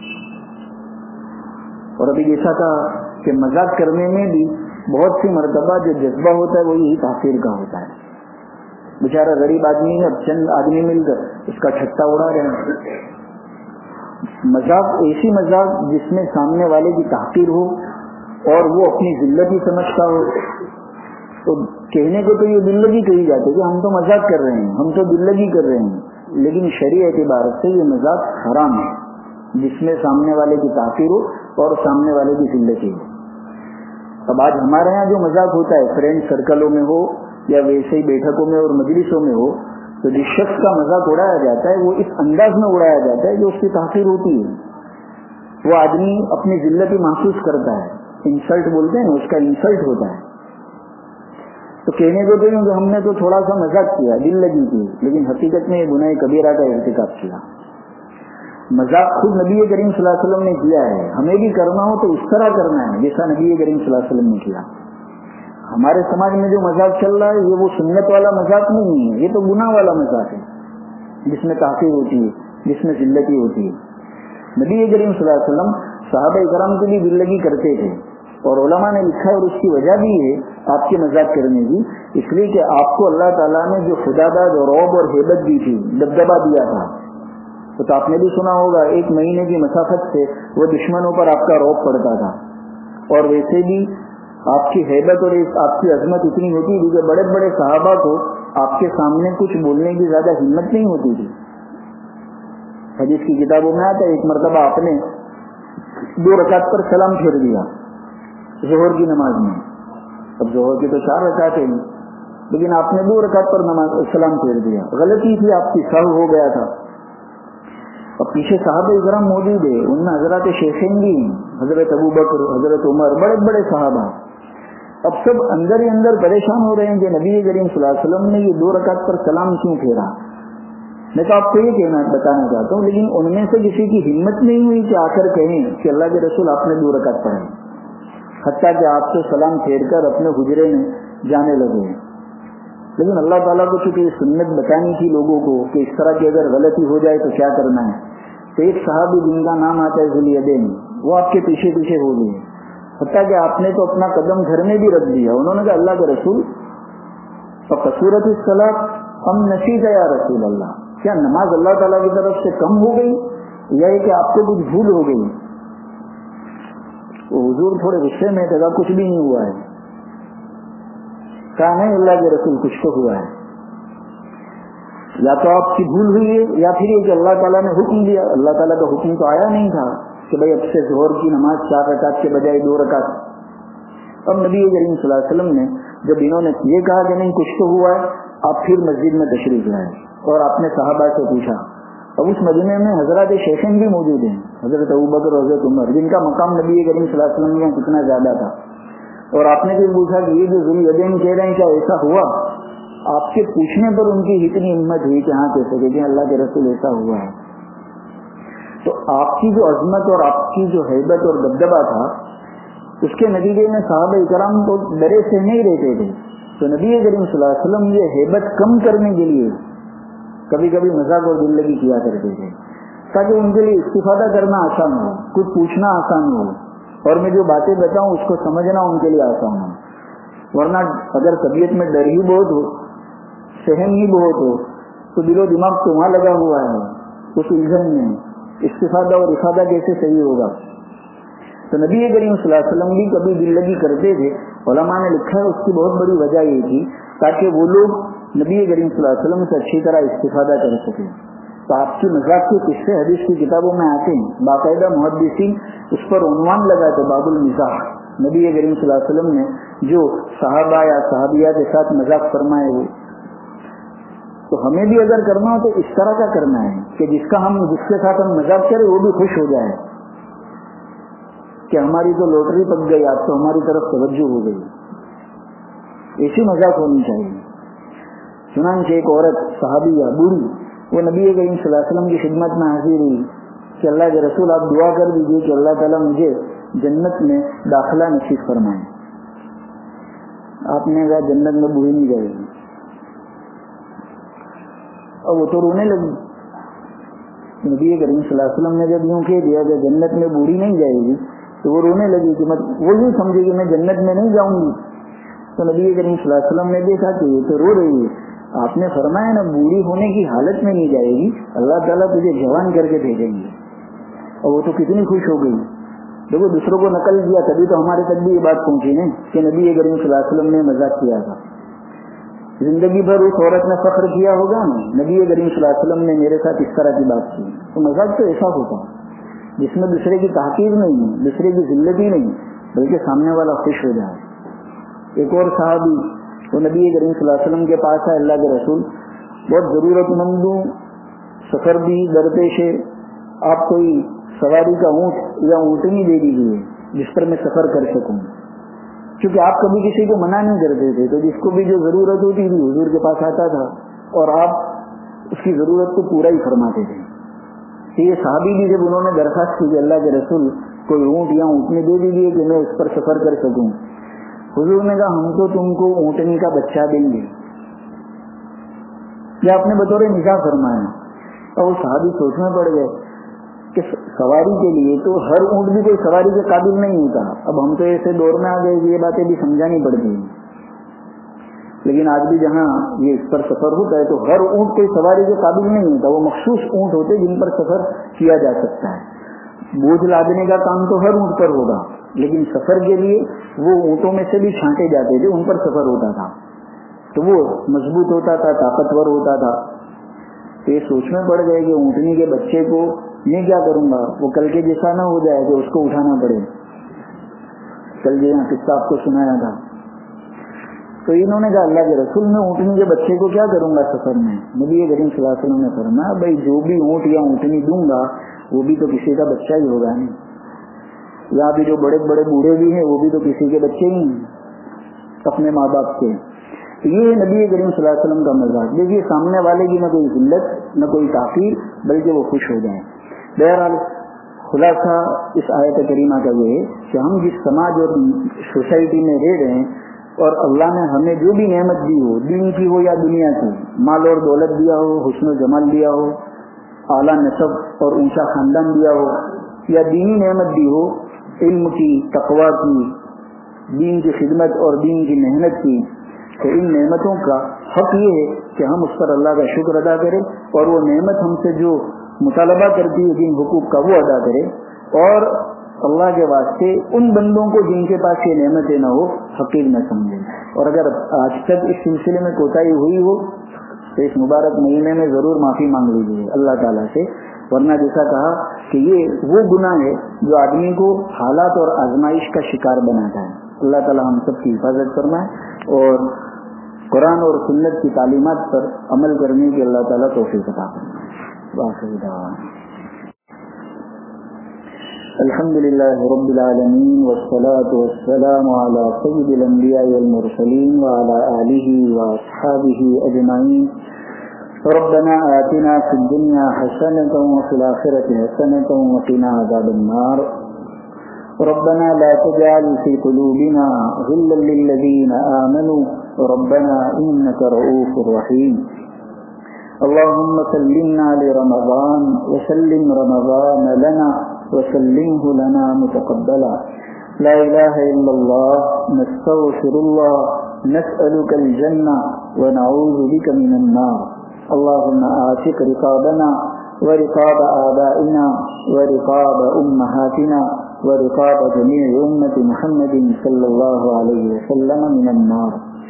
اور ابھی جیسا کہا کہ مذاق کرنے میں بھی بہت سی مرتبہ جو جذبہ ہوتا ہے وہ یہی تحقیر کا ہوتا ہے۔ بیچارہ غریب آدمی ہے، اب چند آدمی مل کر اس کا ٹھٹا اڑا رہے ہیں۔ مذاق ایسی مذاق جس میں سامنے والے کی تحقیر ہو اور وہ اپنی ذلت ہی سمجھتا ہو، تو کہنے کو تو یہ دلگی کہی جاتی ہے کہ ہم تو مذاق کر رہے ہیں، ہم تو دلگی کر رہے ہیں، لیکن شرعی اعتبار سے یہ مذاق حرام ہے جس میں سامنے والے کی تحقیر ہو اور سامنے والے کی ذلت ہی ہو۔ اب آج ہمارے یہاں جو مذاق ہوتا ہے فرینڈ سرکلوں میں ہو یا ویسے ہی بیٹھکوں میں اور مجلسوں میں ہو، تو جس شخص کا مذاق اڑایا جاتا ہے وہ اس انداز میں اڑایا جاتا ہے جو اس کی تحقیر ہوتی ہے، وہ آدمی اپنی ذلت ہی محسوس کرتا ہے، انسلٹ بولتے ہیں، اس کا انسلٹ ہوتا ہے۔ تو کہنے کو تو کہ ہم نے تو تھوڑا سا مذاق کیا، دل لگی کی، لیکن حقیقت میں یہ گناہ کبیرہ کا ارتکاب کیا۔ مذاق خود نبی کریم صلی اللہ علیہ وسلم نے کیا ہے. ہمیں بھی کرنا ہو تو اس طرح کرنا ہے جیسا نبی کریم صلی اللہ علیہ وسلم نے کیا. ہمارے سماج میں جو مذاق چل رہا ہے یہ وہ سنت والا مذاق نہیں ہے, یہ تو گناہ والا مذاق ہے جس میں تحقیر ہوتی ہے, جس میں ذلتی ہوتی ہے. نبی کریم صلی اللہ علیہ وسلم صحابہ کرام کے لیے دل لگی کرتے تھے, اور علماء نے لکھا ہے اور اس کی وجہ بھی ہے آپ کے مذاق کرنے کی, اس لیے کہ آپ کو اللہ تعالیٰ نے جو خداداد اور رعب اور ہیبت دی تھی, دبدبا دیا تھا, تو آپ نے بھی سنا ہوگا 1 مہینے کی مسافت سے وہ دشمنوں پر آپ کا رعب پڑتا تھا. اور ویسے بھی آپ کی ہیبت اور آپ کی عظمت اتنی ہوتی تھی کہ بڑے بڑے صحابہ کو آپ کے سامنے کچھ بولنے کی زیادہ ہمت نہیں ہوتی تھی. حدیث کی کتابوں میں آتا ہے ایک مرتبہ آپ نے 2 رکعت پر سلام پھیر دیا ظہر کی نماز میں. اب ظہر کی تو 4 رکعتیں ہیں, لیکن آپ نے 2 رکعت پر سلام پھیر دیا. غلطی تھی آپ کی, سہو ہو گیا تھا. اب پیچھے صحابہ اکرام موجود ہے, ان میں حضرات شیخین بھی ہیں, حضرت ابو بکر, حضرت عمر, بڑے بڑے صحابہ. اب سب اندر ہی اندر پریشان ہو رہے ہیں کہ نبی کریم صلی اللہ علیہ وسلم نے یہ 2 رکعت پر سلام کیوں پھیرا. میں تو آپ کو یہ بتانا چاہتا ہوں, لیکن ان میں سے کسی کی ہمت نہیں ہوئی کہ آ کر کہیں کہ اللہ کے رسول آپ نے 2 رکعت پڑھے, حتیٰ کہ آپ سے سلام پھیر کر اپنے حجرے میں جانے لگے. لیکن اللہ تعالیٰ کو چونکہ سنت بتانی تھی لوگوں کو کہ اس طرح کی اگر غلطی ہو جائے تو کیا کرنا ہے, تو ایک صحابی جن کا نام آتا ہے ذواليدین, وہ آپ کے پیچھے پیچھے ہو گئے, حتیٰ کہ آپ نے تو اپنا قدم گھر میں بھی رکھ دیا. انہوں نے کہا اللہ کے رسول فقصورت الصلاۃ ہم نسیت یا رسول اللہ, کیا نماز اللہ تعالیٰ کی طرف سے کم ہو گئی یا کہ آپ کو کچھ بھول ہو گئی. حضور تھوڑے غصے میں تھا, کچھ بھی نہیں ہوا ہے. کہا نہیں اللہ کے رسول کچھ تو ہوا ہے, یا تو آپ کی بھول ہوئی ہے یا پھر یہ کہ اللہ تعالیٰ نے حکم دیا. اللہ تعالیٰ کا حکم تو آیا نہیں تھا کہ بھائی اب سے ظہر کی نماز 4 رکعت کے بجائے 2 رکعت. اب نبی کریم صلی اللہ علیہ وسلم نے جب انہوں نے یہ کہا کہ نہیں کچھ تو ہوا ہے, آپ پھر مسجد میں تشریف لائے اور آپ نے صحابہ سے پوچھا. اب اس مجمع میں حضرات شیخین بھی موجود ہیں, حضرت ابو بکر اور حضرت عمر, جن کا مقام نبی کریم صلی اللہ علیہ وسلم میں کتنا زیادہ تھا. اور آپ نے پھر پوچھا کہ یہ جو ذواليدین کہہ رہے ہیں کیا ایسا ہوا. آپ کے پوچھنے پر ان کی اتنی ہمت ہوئی کہ ہاں کہہ سکے کہ اللہ کے رسول ایسا ہوا ہے. تو آپ کی جو عظمت اور آپ کی جو ہیبت اور دبدبا تھا, اس کے نتیجے میں صحابہ کرام کو ڈرے سے نہیں رہتے تھے. تو نبی کریم صلی اللہ علیہ وسلم یہ ہیبت کم کرنے کے لیے کبھی کبھی مذاق اور دل لگی کیا کرتے تھے, تاکہ ان کے لیے استفادہ کرنا آسان ہو, کچھ پوچھنا آسان ہو, اور میں جو باتیں بتاؤں اس کو سمجھنا ان کے لیے آسان ہو. ورنہ اگر طبیعت میں ڈر ہی بہت ہو, سہن ہی بہت ہو, تو دل و دماغ تو وہاں لگا ہوا ہے, اس الجھن میں استفادہ اور افادہ کیسے صحیح ہوگا. تو نبی کریم صلی اللہ علیہ وسلم بھی کبھی دل لگی کرتے تھے. علماء نے لکھا ہے اس کی بہت بڑی وجہ یہ تھی تاکہ وہ لوگ نبی کریم صلی اللہ علیہ وسلم سے اچھی طرح استفادہ کر سکیں. تو آپ کی مذاق کے قصے حدیث کی کتابوں میں آتے ہیں, باقاعدہ محدثین اس پر عنوان لگاتے باب المزاح. نبی کریم صلی اللہ علیہ وسلم نے جو صحابہ یا صحابیہ کے ساتھ مذاق فرمائے وہ, تو ہمیں بھی اگر کرنا ہو تو اس طرح کا کرنا ہے کہ جس کے ساتھ ہم مذاق کریں وہ بھی خوش ہو جائے کہ ہماری تو لوٹری پک گئی, آج تو ہماری طرف توجہ ہو گئی. ایسی مذاق ہونی چاہیے. چنانچہ ایک عورت صحابیہ بوڑھی, وہ نبی کریم صلی اللہ علیہ وسلم کی خدمت میں حاضر ہوئی کہ اللہ کے رسول آپ دعا کر دیجیے کہ اللہ تعالیٰ مجھے جنت میں داخلہ نصیب فرمائے. آپ نے کہا جنت میں بوڑھی نہیں جائے گی. اور وہ تو رونے لگی. نبی کریم صلی اللہ علیہ وسلم نے جب یوں کہہ دیا کہ جنت میں بوڑھی نہیں جائے گی, تو وہ رونے لگی کہ وہ یوں سمجھے کہ میں جنت میں نہیں جاؤں گی. تو نبی کریم صلی اللہ علیہ وسلم نے دیکھا کہ یہ تو رو رہی ہے. آپ نے فرمایا نا بوڑھی ہونے کی حالت میں نہیں جائے گی, اللہ تعالیٰ تجھے جوان کر کے بھیجیں گے. اور وہ تو کتنی خوش ہو گئی. دیکھو دوسروں کو نقل کیا تبھی تو ہمارے تک بھی یہ بات پہنچی نا کہ نبی کریم صلی اللہ علیہ وسلم نے مذاق کیا تھا. زندگی بھر اس عورت نے فخر کیا ہوگا نا نبی کریم صلی اللہ علیہ وسلم نے میرے ساتھ اس طرح کی بات کی. تو مذاق تو ایسا ہوتا جس میں دوسرے کی تحقیر نہیں ہے, دوسرے کی ذلتی نہیں, بلکہ سامنے والا خوش ہو جائے. ایک اور صحابی وہ نبی کریم صلی اللہ علیہ وسلم کے پاس ہے, اللہ کے رسول بہت ضرورت مند ہوں, سفر بھی درپیش ہے, آپ کوئی سواری کا اونٹ یا اونٹنی دے دیجیے جس پر میں سفر کر سکوں. کیونکہ آپ کبھی کسی کو منع نہیں کرتے تھے, تو جس کو بھی جو ضرورت ہوتی تھی حضور کے پاس آتا تھا اور آپ اس کی ضرورت کو پورا ہی فرماتے تھے. تو یہ صحابی بھی جب انہوں نے درخواست کی کہ اللہ کے رسول کوئی اونٹ یا اونٹنی دے دیجیے کہ میں اس پر سفر کر سکوں، حضور نے کہا ہم تو تم کو اونٹنی کا بچہ دیں گے، یا آپ نے بطور نکاح فرمایا۔ اور وہ صحابی سوچ میں پڑ گئے کہ سواری کے لیے تو ہر اونٹ بھی کوئی سواری کے قابل نہیں ہوتا۔ اب ہم تو ایسے دور میں آ گئے کہ یہ باتیں بھی سمجھانی پڑتی ہیں، لیکن آج بھی جہاں یہ اس پر سفر ہوتا ہے تو ہر اونٹ کوئی سواری کے قابل نہیں ہوتا، وہ مخصوص اونٹ ہوتے جن پر سفر کیا جا سکتا ہے۔ بوجھ لادنے کا کام تو ہر اونٹ پر ہوگا، لیکن سفر کے لیے وہ اونٹوں میں سے بھی چھانٹے جاتے تھے، ان پر سفر ہوتا تھا، تو وہ مضبوط ہوتا تھا، طاقتور ہوتا تھا۔ تو یہ سوچ میں پڑ گئے کہ اونٹنی کے بچے کو میں کیا کروں گا، وہ کل کے جیسا نہ ہو جائے کہ اس کو اٹھانا پڑے۔ کل جو یہاں قصہ آپ کو سنایا تھا، تو انہوں نے کہا اللہ کے رسول میں اونٹنی کے بچے کو کیا کروں گا سفر میں؟ نبی کریم صلی اللہ علیہ وسلم نے فرمایا بھائی جو بھی اونٹ یا اونٹنی دوں گا وہ بھی تو کسی کا بچہ ہی ہوگا نہیں، یہاں بھی جو بڑے بڑے بوڑھے بھی ہیں وہ بھی تو کسی کے بچے ہی ہیں اپنے ماں باپ کے۔ یہ نبی کریم صلی اللہ علیہ وسلم کا مزاج، دیکھیے سامنے والے کی نہ کوئی ذلت نہ کوئی تاخیر، بلکہ وہ خوش ہو جائیں۔ بہرحال خلاصہ اس آیت کریمہ کا یہ ہے کہ ہم جس سماج اور سوسائٹی میں رہ رہے ہیں، اور اللہ نے ہمیں جو بھی نعمت دی ہو، دین کی ہو یا دنیا کی، مال اور دولت دیا ہو، حسن و جمال دیا ہو، اعلیٰ نسب اور اونچا خاندان دیا ہو، یا دینی نعمت دی ہو، علم کی، تقویٰ کی، دین کی خدمت اور دین کی محنت کی، تو ان نعمتوں کا حق یہ ہے کہ ہم اس پر اللہ کا شکر ادا کریں، اور وہ نعمت ہم سے جو مطالبہ کرتی ہے جن حقوق کا وہ ادا کرے، اور اللہ کے واسطے ان بندوں کو جن کے پاس یہ نعمتیں نہ ہو حقیر نہ سمجھیں۔ اور اگر آج تک اس سلسلے میں کوتاہی ہوئی ہو تو اس مبارک مہینے میں ضرور معافی مانگ لیجیے اللہ تعالیٰ سے، ورنہ جیسا کہا کہ یہ وہ گناہ ہے جو آدمی کو حالات اور آزمائش کا شکار بناتا ہے۔ اللہ تعالیٰ ہم سب کی حفاظت فرمائے اور قرآن اور سنت کی تعلیمات پر عمل کرنے کی اللہ تعالیٰ توفیق عطا فرمائے۔ الحمد لله رب العالمين والصلاة والسلام على سيد الأنبياء والمرسلين وعلى آله وأصحابه أجمعين. ربنا آتنا في الدنيا حسنة وفي الآخرة حسنة وقنا عذاب النار. ربنا لا تجعل في قلوبنا غلا للذين آمنوا ربنا إنك رؤوف رحيم. اللهم سلمنا لرمضان وسلم رمضان لنا وسلمه لنا متقبلا. لا إله إلا الله، نستغفر الله، نسألك الجنة ونعوذ بك من النار. اللهم آتق رقابنا ورقاب آبائنا ورقاب أمهاتنا ورقاب جميع أمة محمد صلى الله عليه وسلم من النار.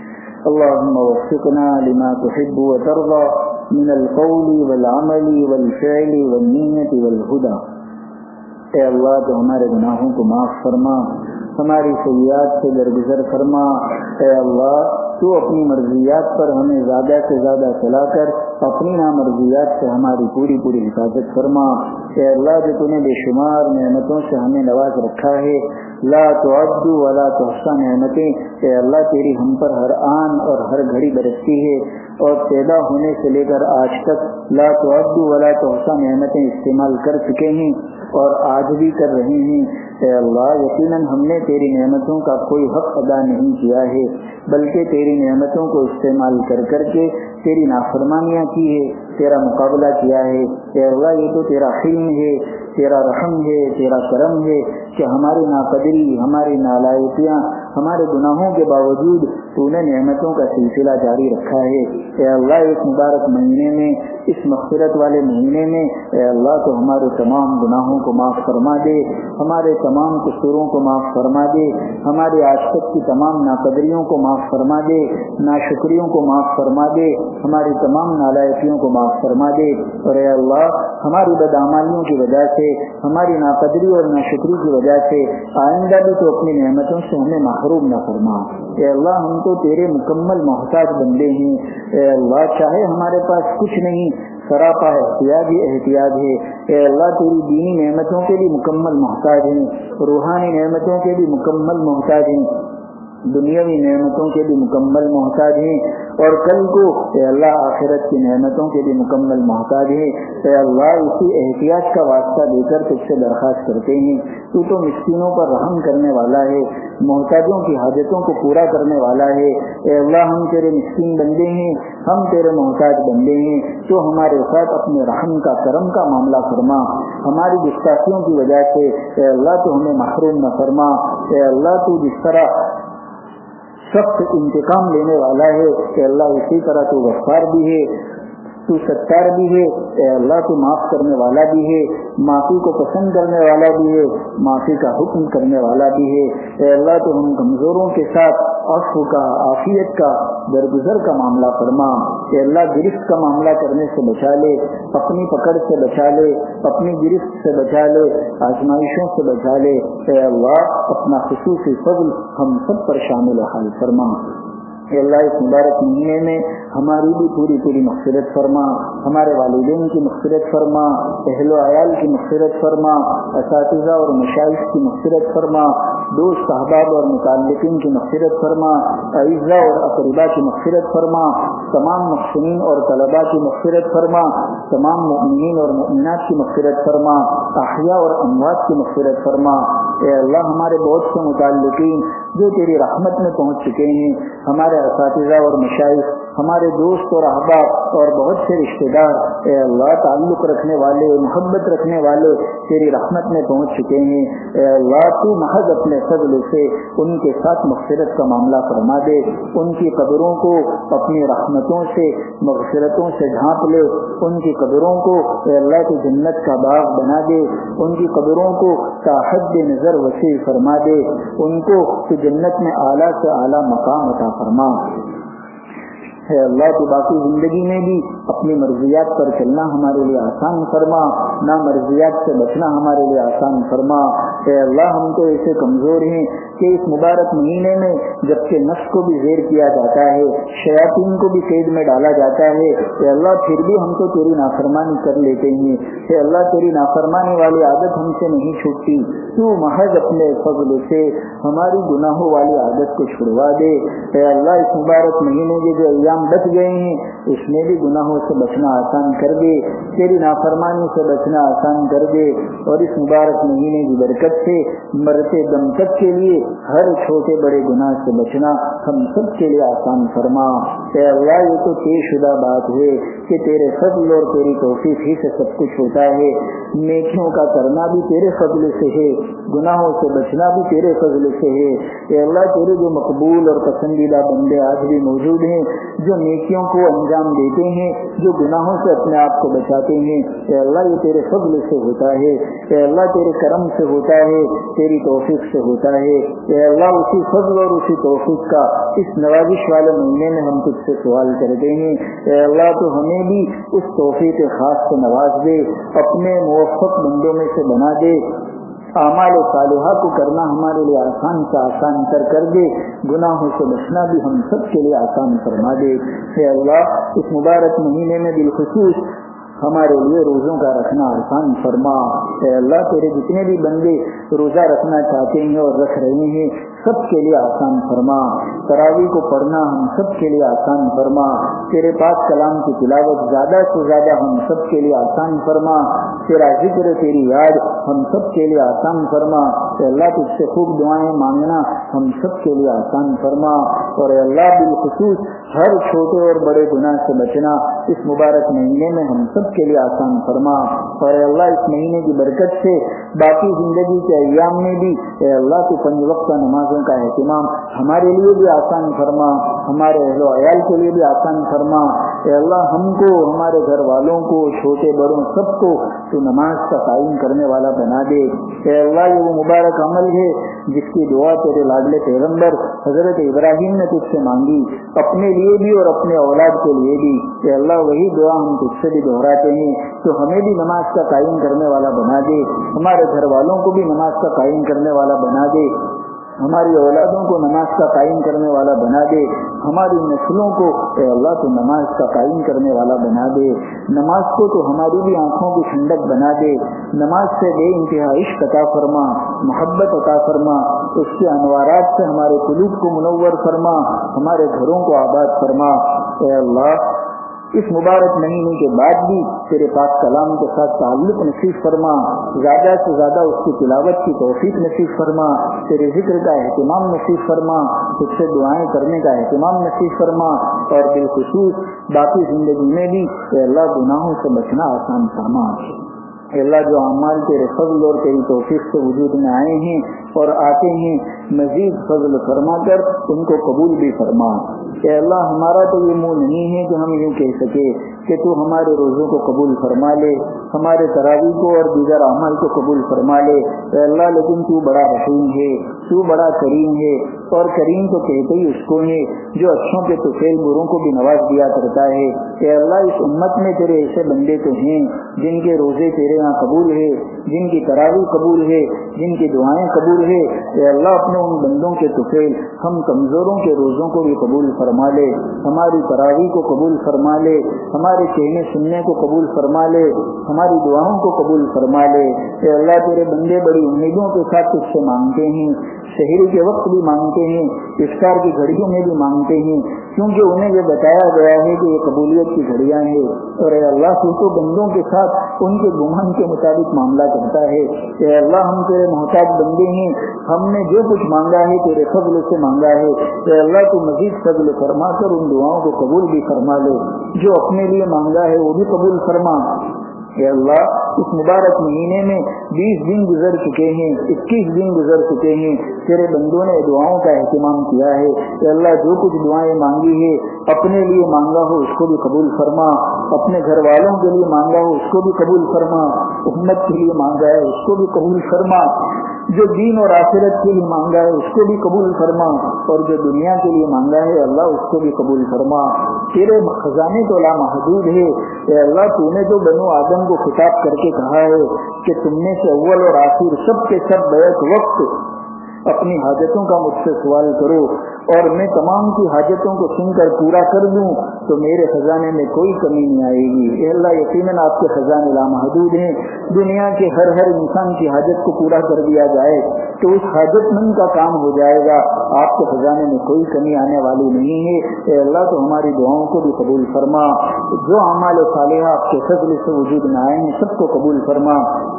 اللهم وفقنا لما تحب وترضى من القول والعمل والفعل والنية والهدى. اے اللہ تو ہمارے گناہوں کو معاف فرما، ہماری سیئات سے درگزر فرما۔ اے اللہ تو اپنی مرضیات پر ہمیں زیادہ سے زیادہ چلا کر اپنی نامرضیات سے ہماری پوری پوری حفاظت فرما۔ اے اللہ جو تو نے بے شمار نعمتوں سے ہمیں نواز رکھا ہے، لا تعد ولا تحصى نعمتیں، اے اللہ تیری ہم پر ہر آن اور ہر گھڑی برستی ہے، اور پیدا ہونے سے لے کر آج تک لا تعد ولا تحصى نعمتیں استعمال کر چکے ہیں اور آج بھی کر رہے ہیں۔ اے اللہ یقیناً ہم نے تیری نعمتوں کا کوئی حق ادا نہیں کیا ہے، بلکہ تیری نعمتوں کو استعمال کر کر کے تیری نافرمانیاں کی ہے، تیرا مقابلہ کیا ہے۔ اے اللہ یہ تو تیرا حلم ہے، تیرا رحم ہے، تیرا کرم ہے کہ ہماری ناقدری، ہماری نالائقیاں، ہمارے گناہوں کے باوجود تو نے نعمتوں کا سلسلہ جاری رکھا ہے۔ اے اللہ اس مبارک مہینے میں، اس مغفرت والے مہینے میں اے اللہ تو ہمارے تمام گناہوں کو معاف فرما دے، ہمارے تمام قصوروں کو معاف فرما دے، ہماری آج تک کی تمام ناقدریوں کو معاف فرما دے، ناشکریوں کو معاف فرما دے، ہماری تمام نالائقیوں کو معاف فرما دے۔ اور اے اللہ ہماری بدعمالیوں کی وجہ سے، ہماری ناقدری اور ناشکری کی وجہ سے آئندہ بھی تو اپنی نعمتوں سے ہمیں محروم نہ فرما۔ اے اللہ ہم تو تیرے مکمل محتاج بندے ہیں۔ اے اللہ چاہے ہمارے پاس کچھ نہیں، سراپا احتیاج ہی احتیاج ہے۔ اے اللہ تیری دینی نعمتوں کے بھی مکمل محتاج ہیں، روحانی نعمتوں کے بھی مکمل محتاج ہیں۔ दुनियावी नेमतों के भी मुकम्मल मोहताज हैं और कल को ए अल्लाह आखिरत की नेमतों के भी मुकम्मल मोहताज हैं। ए अल्लाह इसी एहतियात का वास्ता देकर तुझसे दरख्वास्त करते हैं, तू तो मिस्कीनों पर रहम करने वाला है, मोहताजों की हाजतों को पूरा करने वाला है। ए अल्लाह हम तेरे मिस्कीन बंदे हैं, हम तेरे मोहताज बंदे हैं, तो हमारे साथ अपने रहम का करम का मामला फरमा। हमारी गुस्ताखियों की वजह से ए अल्लाह तो हमें महरूम न फरमा। ए अल्लाह तू जिस तरह सख्त इंतकाम लेने वाला है, कि अल्लाह इसी तरह तू गफ्फार भी है, तू सत्तार भी है। ए अल्लाह तू माफ करने वाला भी है, माफी को पसंद करने वाला भी है, माफी का हुक्म करने वाला भी है। ए अल्लाह तो हम कमजोरों के साथ अफ़्व का, आफियत का, दरगुजर का मामला फरमा। ए अल्लाह गिरफ्त का मामला करने से बचा ले, अपनी पकड़ से बचा ले, अपनी गिरफ्त से बचा ले, आजमाइशों से बचा ले। ए अल्लाह अपना खुसूसी फज़ल हम सब पर शामिल हाल फरमा। अल्लाह इस मुबारक महीने में हमारी भी पूरी पूरी मग़फ़िरत फरमा, हमारे वालिदैन की मग़फ़िरत फरमा, अहलो अयाल की मग़फ़िरत फरमा, असातिज़ा और मशाइख़ की मग़फ़िरत फरमा, दोस्त अहबाब और मुताल्लिक़ीन की मग़फ़िरत फरमा, अइज़्ज़ा और अक़रिबा की मग़फ़िरत फरमा, तमाम मुहसिनीन और तलबा की मग़फ़िरत फरमा, तमाम मुमिनीन और मुमिनात की मग़फ़िरत फरमा, अहया और अमवात की मग़फ़िरत फरमा। ए अल्लाह हमारे बहुत से मुताल्लिक़ीन जो तेरी रहमत में पहुँच चुके हैं, हमारे असातिज़ा और मशाइख़, हमारे दोस्त और अहबाब और बहुत से रिश्तेदार, ए अल्लाह ताल्लुक़ रखने वाले, मोहब्बत रखने वाले तेरी रहमत में पहुँच चुके हैं। ए अल्लाह तू महज अपने फज़ल से उनके साथ मग़फ़िरत का मामला फरमा दे, उनकी कब्रों को अपनी रहमतों से, मग़फ़िरतों से ढाँप ले, उनकी कब्रों को ए अल्लाह की जन्नत का बाग बना दे, उनकी कब्रों को ताहद नज़र वसी फरमा दे, उनको तो जन्नत में आला से आला मकाम अता फरमा। है अल्लाह तो बाकी जिंदगी में भी अपनी मर्जियात पर चलना हमारे लिए आसान फरमा, ना मर्जियात से बचना हमारे लिए आसान फरमा। है अल्लाह हम तो ऐसे कमजोर हैं कि इस मुबारक महीने में जबकि नफ्स को भी ज़ेर किया जाता है, शयातीन को भी कैद में डाला जाता है, है अल्लाह फिर भी हम तो तेरी नाफरमानी कर लेते हैं। है अल्लाह तेरी नाफरमानी वाली आदत हमसे नहीं छूटती, तू महज अपने फज़ल से हमारी गुनाहों वाली आदत को छुड़वा दे। है अल्लाह इस मुबारक महीने के जो अय्याम बच गए हैं उसमें भी गुनाहों से बचना आसान कर दे, तेरी नाफरमानी से बचना आसान कर दे, और इस मुबारक महीने की बरकत से मरते दम तक के लिए हर छोटे बड़े गुनाह से बचना हम सब के लिए आसान फरमा। ए अल्लाह ये तो तयशुदा बात है कि तेरे फज़ल और तेरी तौफीक ही से सब कुछ होता है, नेकियों का करना भी तेरे फज़ल से है, गुनाहों से बचना भी तेरे फज़ल से है। ए अल्लाह तेरे जो मकबूल और पसंदीदा बंदे आज भी मौजूद हैं, जो नेकियों को अंजाम देते हैं, जो गुनाहों से अपने आप को बचाते हैं, ए अल्लाह ये तेरे फज़ल से होता है। ए अल्लाह तेरे करम से होता है, तेरी तौफीक से होता है। ए अल्लाह उसी फज़ल और उसी तौफीक का इस नवाजिश वाले महीने में हम तुझसे सवाल करते हैं। ए अल्लाह तो हमें भी उस तौफीक खास से नवाज दे, अपने मुवफ़्फ़क़ बंदों में से बना दे, आमाल सालिहा को करना हमारे लिए आसान से आसान कर दे, गुनाहों से बचना भी हम सब के लिए आसान फरमा दे। हे अल्लाह इस मुबारक महीने में बिलखुसूस हमारे लिए रोज़ों का रखना आसान फरमा। हे अल्लाह तेरे जितने भी बंदे रोज़ा रखना चाहते हैं और रख रहे हैं सब के लिए आसान फरमा, तरावी को पढ़ना हम सब के लिए आसान फरमा, तेरे पाक कलाम की तिलावत ज़्यादा से ज़्यादा हम सब के लिए आसान फरमा, तेरा जिक्र तेरी याद हम सब के लिए आसान फरमा। अल्लाह तुझसे खूब दुआएं मांगना हम सब के लिए आसान फरमा, और अल्लाह बिलखुसूस हर छोटे और बड़े गुनाह से बचना इस मुबारक महीने में हम सब के लिए आसान फरमा। और अल्लाह इस महीने की बरकत से बाकी जिंदगी के अय्याम में भी अल्लाह तो 5 वक्त नमाजों का एहतिमाम हमारे लिए भी आसान फरमा, हमारे अहलो अयाल के लिए भी आसान फरमा। अल्लाह हमको, हमारे घर वालों को, छोटे बड़ों सबको तो नमाज का कायम करने वाला बना दे। अल्लाह ये वो मुबारक अमल है जिसकी दुआ तेरे लाडले पैगंबर हजरत इब्राहिम ने तुझसे मांगी, अपने लिए भी और अपने औलाद के लिए भी। अल्लाह वही दुआ हम तुझसे भी दोहराते हैं, तो हमें भी नमाज का कायम करने वाला बना दे, हमारे घर वालों को भी नमाज का कायम करने वाला बना दे। हमारी औलादों को नमाज का कायम करने वाला बना दे, हमारी नस्लों को ए अल्लाह तो नमाज का कायम करने वाला बना दे। नमाज को तो हमारी भी आंखों की ठंडक बना दे। नमाज से बे इंतहा इश्क अता फरमा, मोहब्बत अता फरमा, उसके अनवारात से हमारे कुलूब को मुनव्वर फरमा, हमारे घरों को आबाद फरमा। ए अल्लाह इस मुबारक महीने के बाद भी तेरे पाक कलाम के साथ ताल्लुक नसीब फरमा, ज़्यादा से ज़्यादा उसकी तिलावत की तौफीक नसीब फरमा, तेरे जिक्र का एहतिमाम नसीब फरमा, तुझसे दुआएं करने का एहतिमाम नसीब फरमा, और बिलखुसूस बाकी ज़िंदगी में भी अल्लाह गुनाहों से बचना आसान फरमा। अल्लाह जो अमाल तेरे फजल और तेरी तौफीक से वजूद में आए हैं और आते हैं, मजीद फजल फरमा कर उनको कबूल भी फरमा। अल्लाह हमारा तो ये मुँह नहीं है कि हम यूँ कह सके कि तू हमारे रोज़ों को कबूल फरमा ले, हमारे तरावी को और दीगर अमाल को कबूल फरमा ले अल्लाह, लेकिन तू बड़ा रहीम है, तू बड़ा करीम है, और करीम तो कहते ही उसको है जो अच्छों के तुफेल बुरों को भी नवाज दिया करता है। अल्लाह इस उम्मत में तेरे ऐसे बंदे तो हैं जिनके रोज़े तेरे यहाँ कबूल है, जिनकी तरावी कबूल है, जिनकी दुआएं कबूल है। अल्लाह अपने उन बंदों के तुफेल हम कमज़ोरों के रोज़ों को भी कबूल फरमा ले, हमारी तरावी को कबूल फरमा ले, हमारे कहने सुनने को कबूल फरमा ले, हमारी दुआओं को कबूल फरमा ले। अल्लाह तेरे बंदे बड़ी उम्मीदों के साथ तुझसे मांगते हैं, शहरी के वक्त भी मांगते हैं, इफ्तार की घड़ियों में भी मांगते हैं, क्योंकि उन्हें ये बताया गया है कि ये कबूलियत की घड़ियां हैं। और अल्लाह तू तो बंदों के साथ उनके गुमान के मुताबिक मामला करता है। अल्लाह हम तेरे मोहताज बंदे हैं, हमने जो कुछ मांगा है तेरे फजल से मांगा है। अल्लाह तू मजीद फजल फरमा कर उन दुआओं को कबूल भी फरमा ले, जो अपने लिए मांगा है वो भी कबूल फरमा। अल्लाह इस मुबारक महीने में 20 दिन गुजर चुके हैं, 21 दिन गुजर चुके हैं, तेरे बंदों ने दुआओं का एहतिमाम किया है। अल्लाह जो कुछ दुआएं मांगी है, अपने लिए मांगा हो उसको भी कबूल फरमा, अपने घर वालों के लिए मांगा हो उसको भी कबूल फरमा, उम्मत के लिए मांगा है उसको भी कबूल फरमा, जो दीन और आखिरत के लिए मांगा है उसको भी कबूल फरमा, और जो दुनिया के लिए मांगा है अल्लाह उसको भी कबूल फरमा। तेरे खजाने तो लामहदूद है। अल्लाह तूने तो बनो आदम को खिताब करके कहा है कि तुमने से अव्वल और आखिर सब के सब बैक वक्त अपनी हाजतों का मुझसे सवाल करो, और मैं तमाम की हाजतों को सुनकर पूरा कर दूं तो मेरे खजाने में कोई कमी नहीं आएगी। अल्लाह यकीनन आपके खजाने लामहदूद हैं। दुनिया के हर इंसान की हाजत को पूरा कर दिया जाए तो उस हाजतमंद का काम हो जाएगा, आपके खजाने में कोई कमी आने वाली नहीं है। अल्लाह तो हमारी दुआओं को भी कबूल फरमा, जो अमाल सालिहा आपके फजल से वजूद में आए हैं सबको कबूल फरमा।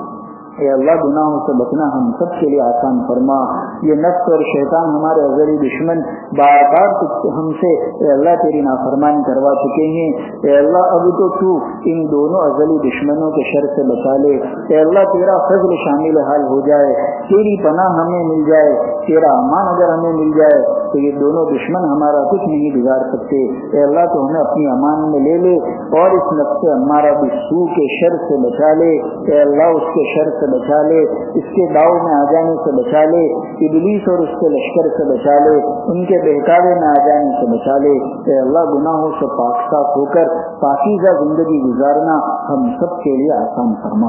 अल्लाह गुनाहों से बचना हम सब के लिए आसान फरमा। ये नफ्स और शैतान हमारे अज़ली दुश्मन बार बार हमसे अल्लाह तेरी नाफरमानी करवा चुके हैं। अल्लाह अब तो तू इन दोनों अज़ली दुश्मनों के शर से बचा ले। अल्लाह तेरा फजल शामिल हाल हो जाए, तेरी पनाह हमें मिल जाए, तेरा अमान अगर हमें मिल जाए तो ये दोनों दुश्मन हमारा कुछ नहीं बिगाड़ सकते। अल्लाह तो हमें अपनी अमान में ले ले, और इस नफ्स हमारा भी सू के शर से बचा ले। अल्लाह उसके शर से बचा ले, इसके दाव में आ जाने से बचा ले, इब्लीस और उसके लश्कर से बचा ले, उनके बहकावे में आ जाने से बचा ले। अल्लाह गुनाहों से पाक साफ होकर पाकीज़ा जिंदगी गुजारना हम सब के लिए आसान फरमा।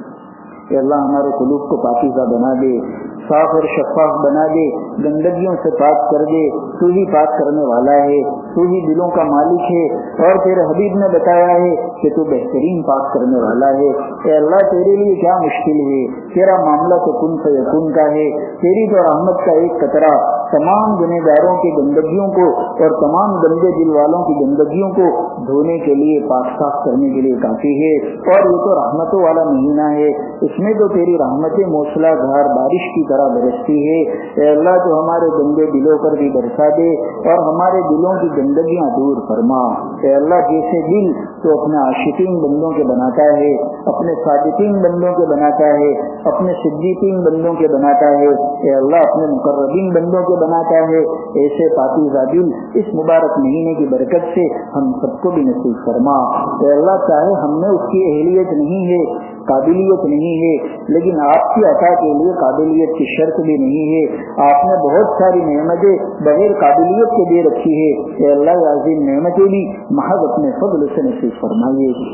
अल्लाह हमारे कुलूब को पाकीज़ा बना दे, साफ और शफाफ बना दे, गंदगियों से पाक कर दे। तू ही पाक करने वाला है, तू ही दिलों का मालिक है, और तेरे हबीब ने बताया है कि तू बेहतरीन पाक करने वाला है। अल्लाह तेरे लिए क्या मुश्किल है, तेरा मामला तो कुन फयकुन का है। तेरी तो रहमत का एक कतरा तमाम गुनहगारों की गंदगियों को और तमाम गंदे दिल वालों की गंदगियों को धोने के लिए, पाक साफ करने के लिए काफी है। और ये तो रहमतों वाला महीना है, इसमें तो तेरी रहमतें मूसलाधार बारिश की तरह बरसती है। अल्लाह जो हमारे गंदे दिलों पर भी बरसा दे और हमारे दिलों की गंदगियां दूर फरमा। अल्लाह जैसे दिल तो अपने आशिकीन बंदों के बनाता है, अपने सादिकीन बंदों के बनाता है, अपने सिद्दीकीन बंदों के बनाता है, अल्लाह अपने मुकर्रबीन बंदों के बनाता है। ऐसे पाकीज़ा दिल इस मुबारक महीने की बरकत से हम सबको भी नसीब फरमा। अल्लाह चाहे हमने उसकी अहलियत नहीं है, काबिलियत नहीं है, लेकिन आपकी अता के लिए काबिलियत की शर्त भी नहीं है। आपने बहुत सारी नेमतें बगैर काबिलियत के दे रखी है। अल्लाह अज़ीम नेमतें भी महज अपने फज़ल से नसीब फरमाइए।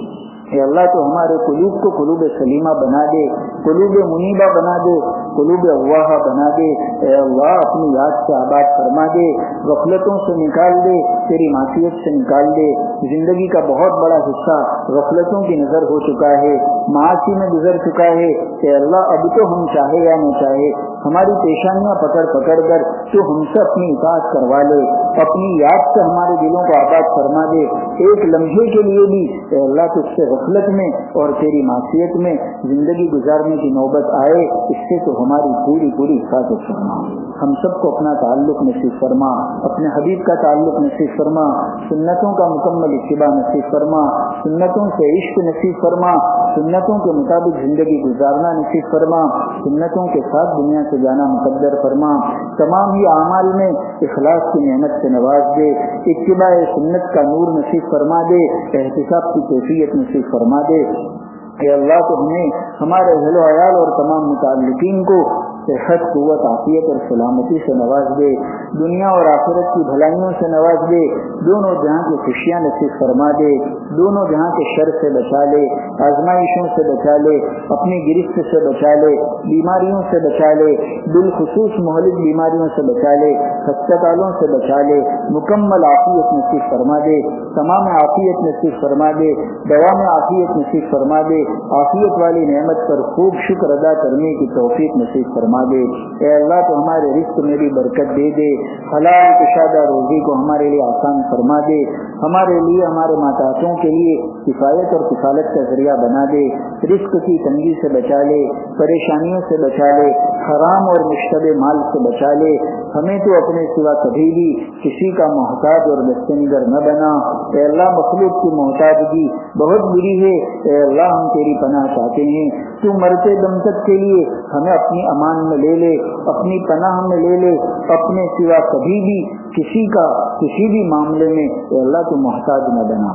اے اللہ تو ہمارے قلوب کو قلوب سلیمہ بنا دے، قلوب منیبہ بنا دے، قلوب اواہہ بنا دے۔ اے اللہ اپنی یاد سے آباد فرما دے، غفلتوں سے نکال دے، تیری معصیت سے نکال دے۔ زندگی کا بہت بڑا حصہ غفلتوں کی نظر ہو چکا ہے، معاصی میں گزر چکا ہے۔ اے اللہ اب تو ہم چاہے یا نہ چاہے ہماری پیشانیاں پکڑ پکڑ کر تو ہم سے اپنی اطاعت کروا لے، اپنی یاد سے ہمارے دلوں کو آباد فرما دے۔ ایک لمحے کے لیے بھی اے اللہ تجھ سے غفلت میں اور تیری معصیت میں زندگی گزارنے کی نوبت آئے، اس سے تو ہماری پوری پوری حفاظت فرما۔ ہم سب کو اپنا تعلق نصیب فرما، اپنے حبیب کا تعلق نصیب فرما، سنتوں کا مکمل اتباع نصیب فرما، سنتوں سے عشق نصیب فرما، سنتوں کے مطابق زندگی گزارنا نصیب فرما، سنتوں کے ساتھ دنیا سے جانا مقدر فرما۔ تمام ہی اعمال میں اخلاص کی نعمت سے نواز دے، اتباع سنت کا نور نصیب فرما دے، احتساب کی کیفیت نصیب فرما دے۔ اے اللہ تو ہمیں، ہمارے اہل و عیال اور تمام متعلقین کو صحت، قوت، عافیت اور سلامتی سے نواز دے، دنیا اور آخرت کی بھلائیوں سے نواز دے، دونوں جہاں کی خوشیاں نصیب فرما دے، دونوں جہاں کے شر سے بچا لے، آزمائشوں سے بچا لے، اپنی گرفت سے بچا لے، بیماریوں سے بچا لے، بالخصوص مہلک بیماریوں سے بچا لے، ہسپتالوں سے بچا لے، مکمل عافیت نصیب فرما دے، تمام عافیت نصیب فرما دے، دوا میں عافیت نصیب فرما دے، عافیت والی نعمت پر خوب شکر ادا کرنے کی توفیق نصیب فرما دے۔ اے اللہ تو ہمارے رزق میں بھی برکت دے دے، حلال کشادہ روزی کو ہمارے لیے آسان فرما دے، ہمارے لیے، ہمارے ماتحتوں کے لیے کفایت اور کفالت کا ذریعہ بنا دے، رزق کی تنگی سے بچا لے، پریشانیوں سے بچا لے، حرام اور مشتبہ مال سے بچا لے، ہمیں تو اپنے سوا کبھی بھی کسی کا محتاج اور دستنگر نہ بنا۔ اے اللہ مخلوق کی محتاجگی بہت بری ہے، اے اللہ ہم تیری پناہ چاہتے ہیں، تو مرتے دم تک کے لیے ہمیں اپنی امان میں لے لے، اپنی پناہ میں لے لے، اپنے سوا کبھی بھی کسی کا کسی بھی معاملے میں اے اللہ تو محتاج نہ بنا۔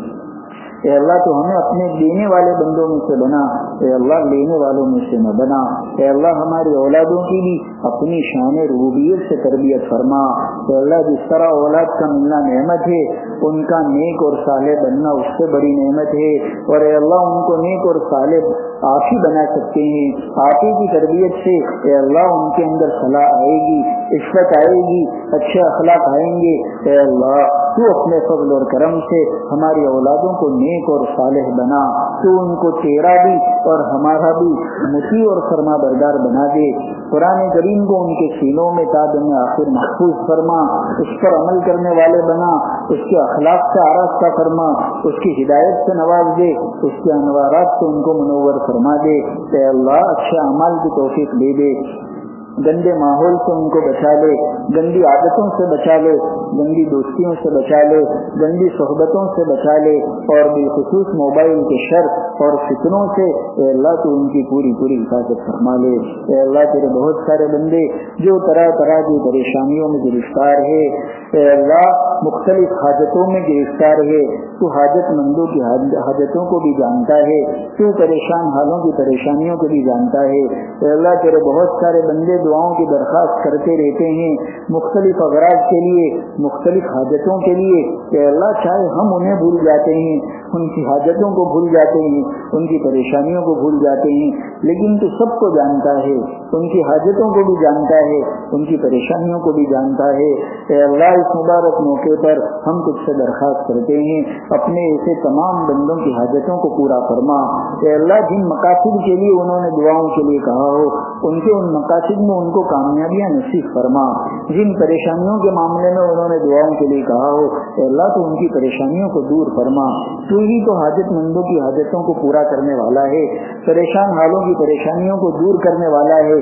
اے اللہ تو ہمیں اپنے دینے والے بندوں میں سے بنا، اے اللہ لینے والوں میں سے نہ بنا۔ اے اللہ ہماری اولادوں کی بھی اپنی شان ربوبیت سے تربیت فرما۔ اے اللہ جس طرح اولاد کا ملنا نعمت ہے، ان کا نیک اور صالح بننا اس سے بڑی نعمت ہے، اور اے اللہ ان کو نیک اور صالح آپ ہی بنا سکتے ہیں۔ آپ ہی کی تربیت سے اے اللہ ان کے اندر صلاح آئے گی، عفت آئے گی، اچھے اخلاق آئیں گے۔ اے اللہ تو اپنے فضل اور کرم سے ہماری اولادوں کو نیک اور صالح بنا، تو ان کو تیرا بھی اور ہمارا بھی مطیع اور فرما بردار بنا دے۔ قرآن کریم کو ان کے سینوں میں تا دم آخر محفوظ فرما، اس پر عمل کرنے والے بنا، اس کے اخلاق سے آراستہ فرما، اس کی ہدایت سے نواز دے، اس کے انوارات سے ان کو منور فرما دے۔ اے اللہ اچھے اعمال کی توفیق دے دے، گندے ماحول سے ان کو بچا لے، گندی عادتوں سے بچا لے، گندی دوستیوں سے بچا لے، گندی صحبتوں سے بچا لے، اور بالخصوص موبائل کے شر اور فتنوں سے اے اللہ تو ان کی پوری پوری حفاظت فرما لے۔ اے اللہ تیرے بہت سارے بندے جو طرح طرح کی پریشانیوں میں گرفتار ہے، اے اللہ مختلف حاجتوں میں گرفتار ہے، تو حاجت مندوں کی حاجتوں کو بھی جانتا ہے، تو پریشان حالوں کی پریشانیوں کو بھی جانتا ہے۔ اے اللہ تیرے بہت سارے بندے دعاؤں کی درخواست کرتے رہتے ہیں مختلف اغراض کے لیے، مختلف حاجتوں کے لیے۔ کہ اللہ چاہے ہم انہیں بھول جاتے ہیں، ان کی حاجتوں کو بھول جاتے ہیں، ان کی پریشانیوں کو بھول جاتے ہیں، لیکن تو سب کو جانتا ہے، ان کی حاجتوں کو بھی جانتا ہے، ان کی پریشانیوں کو بھی جانتا ہے۔ اے اللہ اس مبارک موقع پر ہم تجھ سے درخواست کرتے ہیں اپنے ایسے تمام بندوں کی حاجتوں کو پورا فرما۔ اے اللہ جن مقاصد کے لیے انہوں نے دعاؤں کے لیے کہا ہو، ان کے ان مقاصد میں ان کو کامیابیاں نصیب فرما۔ جن پریشانیوں کے معاملے میں انہوں نے دعاؤں کے لیے کہا ہو، اے اللہ تو ان کی پریشانیوں کو دور فرما۔ تو ہی تو حاجت مندوں کی حاجتوں کو پورا کرنے والا ہے، پریشان حالوں کی پریشانیوں کو دور کرنے والا ہے۔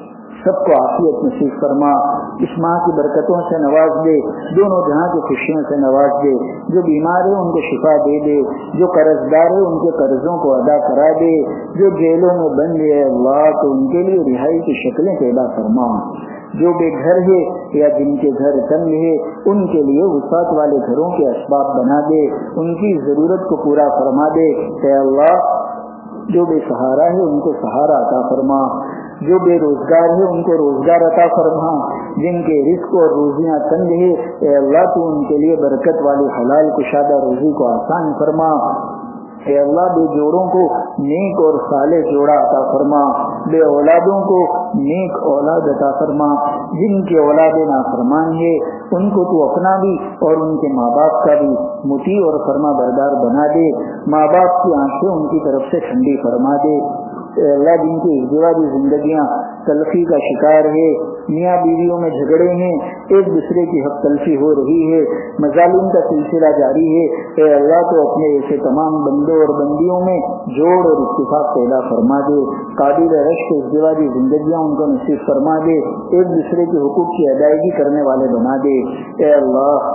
سب کو عافیت نصیب فرما، اس ماہ کی برکتوں سے نواز دے، دونوں جہاں کی خوشیوں سے نواز دے، جو بیمار ہے ان کو شفا دے دے، جو قرض دار ہے ان کے قرضوں کو ادا کرا دے، جو جیلوں میں بند ہے اللہ تو ان کے لیے رہائی کی شکلیں پیدا فرما، جو بے گھر ہے یا جن کے گھر تنگ ہے ان کے لیے وسعت والے گھروں کے اسباب بنا دے، ان کی ضرورت کو پورا فرما دے۔ اے اللہ جو بے سہارا ہے ان کو سہارا عطا فرما، جو بے روزگار ہے ان کو روزگار عطا فرما، جن کے رزق اور روزیاں تنگ ہے اے اللہ تو ان کے لیے برکت والی حلال کشادہ روزی کو آسان فرما۔ اے اللہ بے جوڑوں کو نیک اور صالح جوڑا عطا فرما، بے اولادوں کو نیک اولاد عطا فرما، جن کی اولاد نافرمان ہے ان کو تو اپنا بھی اور ان کے ماں باپ کا بھی مطیع اور فرما بردار بنا دے، ماں باپ کی آنکھیں ان کی طرف سے ٹھنڈی فرما دے۔ اے اللہ جن کی ازدواجی زندگیاں تلخی کا شکار ہے، میاں بیویوں میں جھگڑے ہیں، ایک دوسرے کی حق تلفی ہو رہی ہے، مظالم کا سلسلہ جاری ہے، اے اللہ تو اپنے ایسے تمام بندوں اور بندیوں میں جوڑ اور اتفاق پیدا فرما دے، قابل رشک ازدواجی زندگیاں ان کو نصیب فرما دے، ایک دوسرے کے حقوق کی ادائیگی کرنے والے بنا دے۔ اے اللہ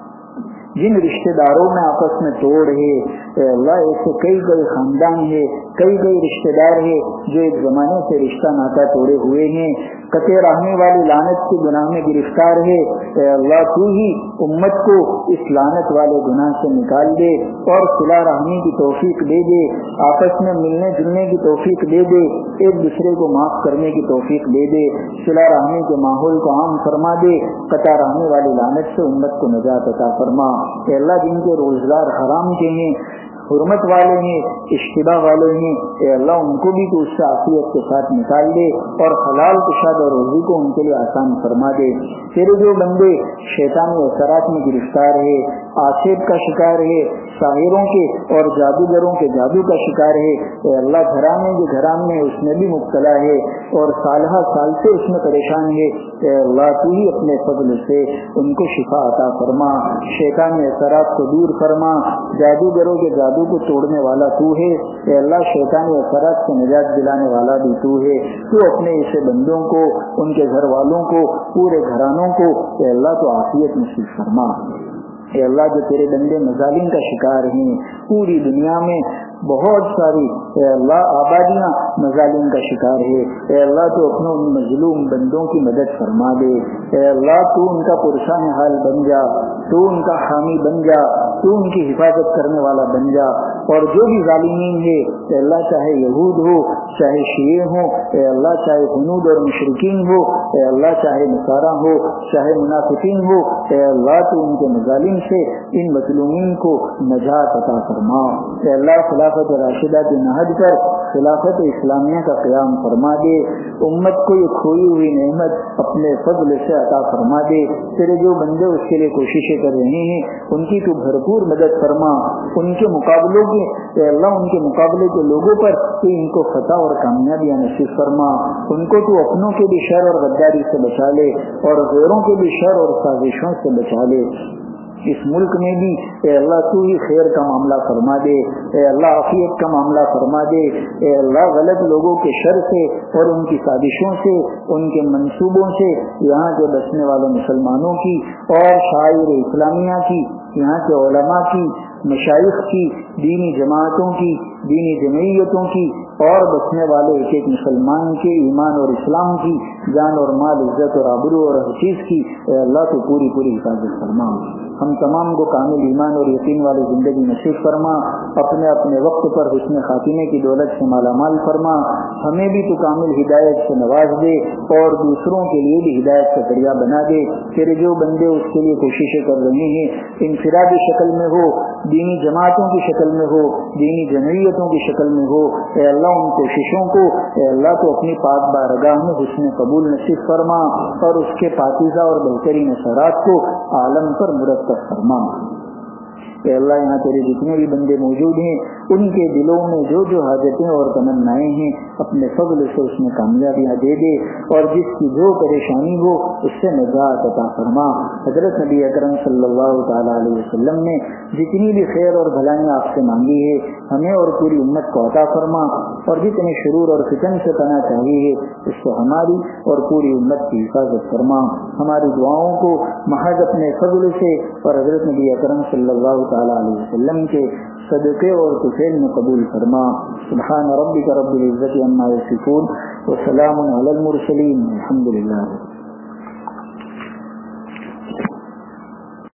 جن رشتہ داروں میں آپس میں توڑ ہے، اے اللہ ایسے کئی خاندان ہے، کئی رشتہ دار ہے جو ایک زمانے سے رشتہ ناتا توڑے ہوئے ہیں، قطع رحمی والی لعنت کے گناہ میں گرفتار ہے، اے اللہ تو ہی امت کو اس لعنت والے گناہ سے نکال دے اور صلہ رحمی کی توفیق دے دے، آپس میں ملنے جلنے کی توفیق دے دے، ایک دوسرے کو معاف کرنے کی توفیق دے دے، صلہ رحمی کے ماحول کو عام فرما دے، قطع رحمی والی لعنت سے امت کو نجات عطا فرما۔ اے اللہ جن کے روزگار حرام کے ہیں، حرمت والے ہیں، اشتباہ والے ہیں، اے اللہ ان کو بھی تو اس سے عافیت کے ساتھ نکال دے اور حلال کشادہ روزی کو ان کے لیے آسان فرما دے۔ تیرے جو بندے شیطانی اثرات میں گرفتار ہے، آسیب کا شکار ہے، ساحروں کے اور جادوگروں کے جادو کا شکار ہے، اے اللہ گھرانے میں اس میں بھی مبتلا ہے اور سالہ سال سے اس میں پریشان ہے، اے اللہ تو ہی اپنے فضل سے ان کو شفا عطا فرما، شیطانی اثرات کو دور فرما، جادوگروں کے جادو کو توڑنے والا تو ہے، اے اللہ شیطانی اثرات سے نجات دلانے والا بھی تو ہے، تو اپنے ایسے بندوں کو، ان کے گھر والوں کو، پورے گھرانوں کو اے اللہ تو عافیت نصیب فرما۔ اے اللہ جو تیرے بندے مظالم کا شکار ہیں، پوری دنیا میں بہت ساری اے اللہ آبادیاں مظالم کا شکار ہے، اے اللہ تو اپنے ان مظلوم بندوں کی مدد فرما دے، اے اللہ تو ان کا پرسان حال بن جا، تو ان کا حامی بن جا، تو ان کی حفاظت کرنے والا بن جا، اور جو بھی ظالمین ہے اے اللہ چاہے یہود ہو، چاہے شیعہ ہو، اے اللہ چاہے ہنود اور مشرکین ہو، اے اللہ چاہے نصارہ ہو، چاہے منافقین ہو، اے اللہ تو ان کے مظالم سے ان مظلومین کو نجات عطا فرما۔ اے اللہ خلافت راشدہ کے نہج پر خلافت اسلامیہ کا قیام فرما دے، امت کو یہ کھوئی ہوئی نعمت اپنے فضل سے عطا فرما دے، تیرے جو بندے اس کے لیے کوششیں کر رہے ہیں ان کی تو بھرپور مدد فرما، ان کے مقابلوں کے اے اللہ ان کے مقابلے کے لوگوں پر تو ان کو فتح اور کامیابیاں نصیب فرما، ان کو تو اپنوں کے بھی شر اور غداری سے بچا لے اور غیروں کے بھی شر اور سازشوں سے بچا لے۔ اس ملک میں بھی اے اللہ تو ہی خیر کا معاملہ فرما دے، اے اللہ عافیت کا معاملہ فرما دے، اے اللہ غلط لوگوں کے شر سے اور ان کی سازشوں سے، ان کے منصوبوں سے یہاں کے بسنے والے مسلمانوں کی اور شاعر اسلامیہ کی، یہاں کے علماء کی، مشائخ کی، دینی جماعتوں کی، دینی جمعیتوں کی اور بچنے والے ایک ایک مسلمان کے ایمان اور اسلام کی جان اور مال، عزت اور آبرو اور ہر چیز کی اے اللہ تو پوری حفاظت فرما۔ ہم تمام کو کامل ایمان اور یقین والی زندگی نصیب فرما، اپنے اپنے وقت پر حسن خاتمے کی دولت سے مالا مال فرما، ہمیں بھی تو کامل ہدایت سے نواز دے اور دوسروں کے لیے بھی ہدایت کا ذریعہ بنا دے۔ تیرے جو بندے اس کے لیے کوششیں کر رہے ہیں، انفرادی شکل میں ہو، دینی جماعتوں کی شکل میں ہو، دینی جمعیتوں کی شکل میں ہو، اے اللہ ان کوششوں کو اے اللہ تو اپنی پاک بارگاہ میں حسن قبول نصیب فرما اور اس کے پاکیزہ اور بہترین اثرات کو عالم پر مرتب فرما۔ اے اللہ یہاں تیرے جتنے بھی بندے موجود ہیں ان کے دلوں میں جو جو حاجتیں اور تمنائیں ہیں اپنے فضل سے اس میں کامیابیاں دے دے اور جس کی جو پریشانی ہو اس سے نجات عطا فرما۔ حضرت نبی اکرم صلی اللہ تعالیٰ علیہ وسلم نے جتنی بھی خیر اور بھلائیاں آپ سے مانگی ہے ہمیں اور پوری امت کو عطا فرما، اور جتنے شرور اور فتن سے پناہ چاہیے ہے اس سے ہماری اور پوری امت کی حفاظت فرما۔ ہماری دعاؤں کو محض اپنے فضل سے اور حضرت نبی اکرم صلی اللہ تعالیٰ علیہ وسلم کے صدقے اور طفیل میں قبول فرما۔ سبحان ربک رب العزت عما یصفون وسلام علی المرسلین، الحمد للہ۔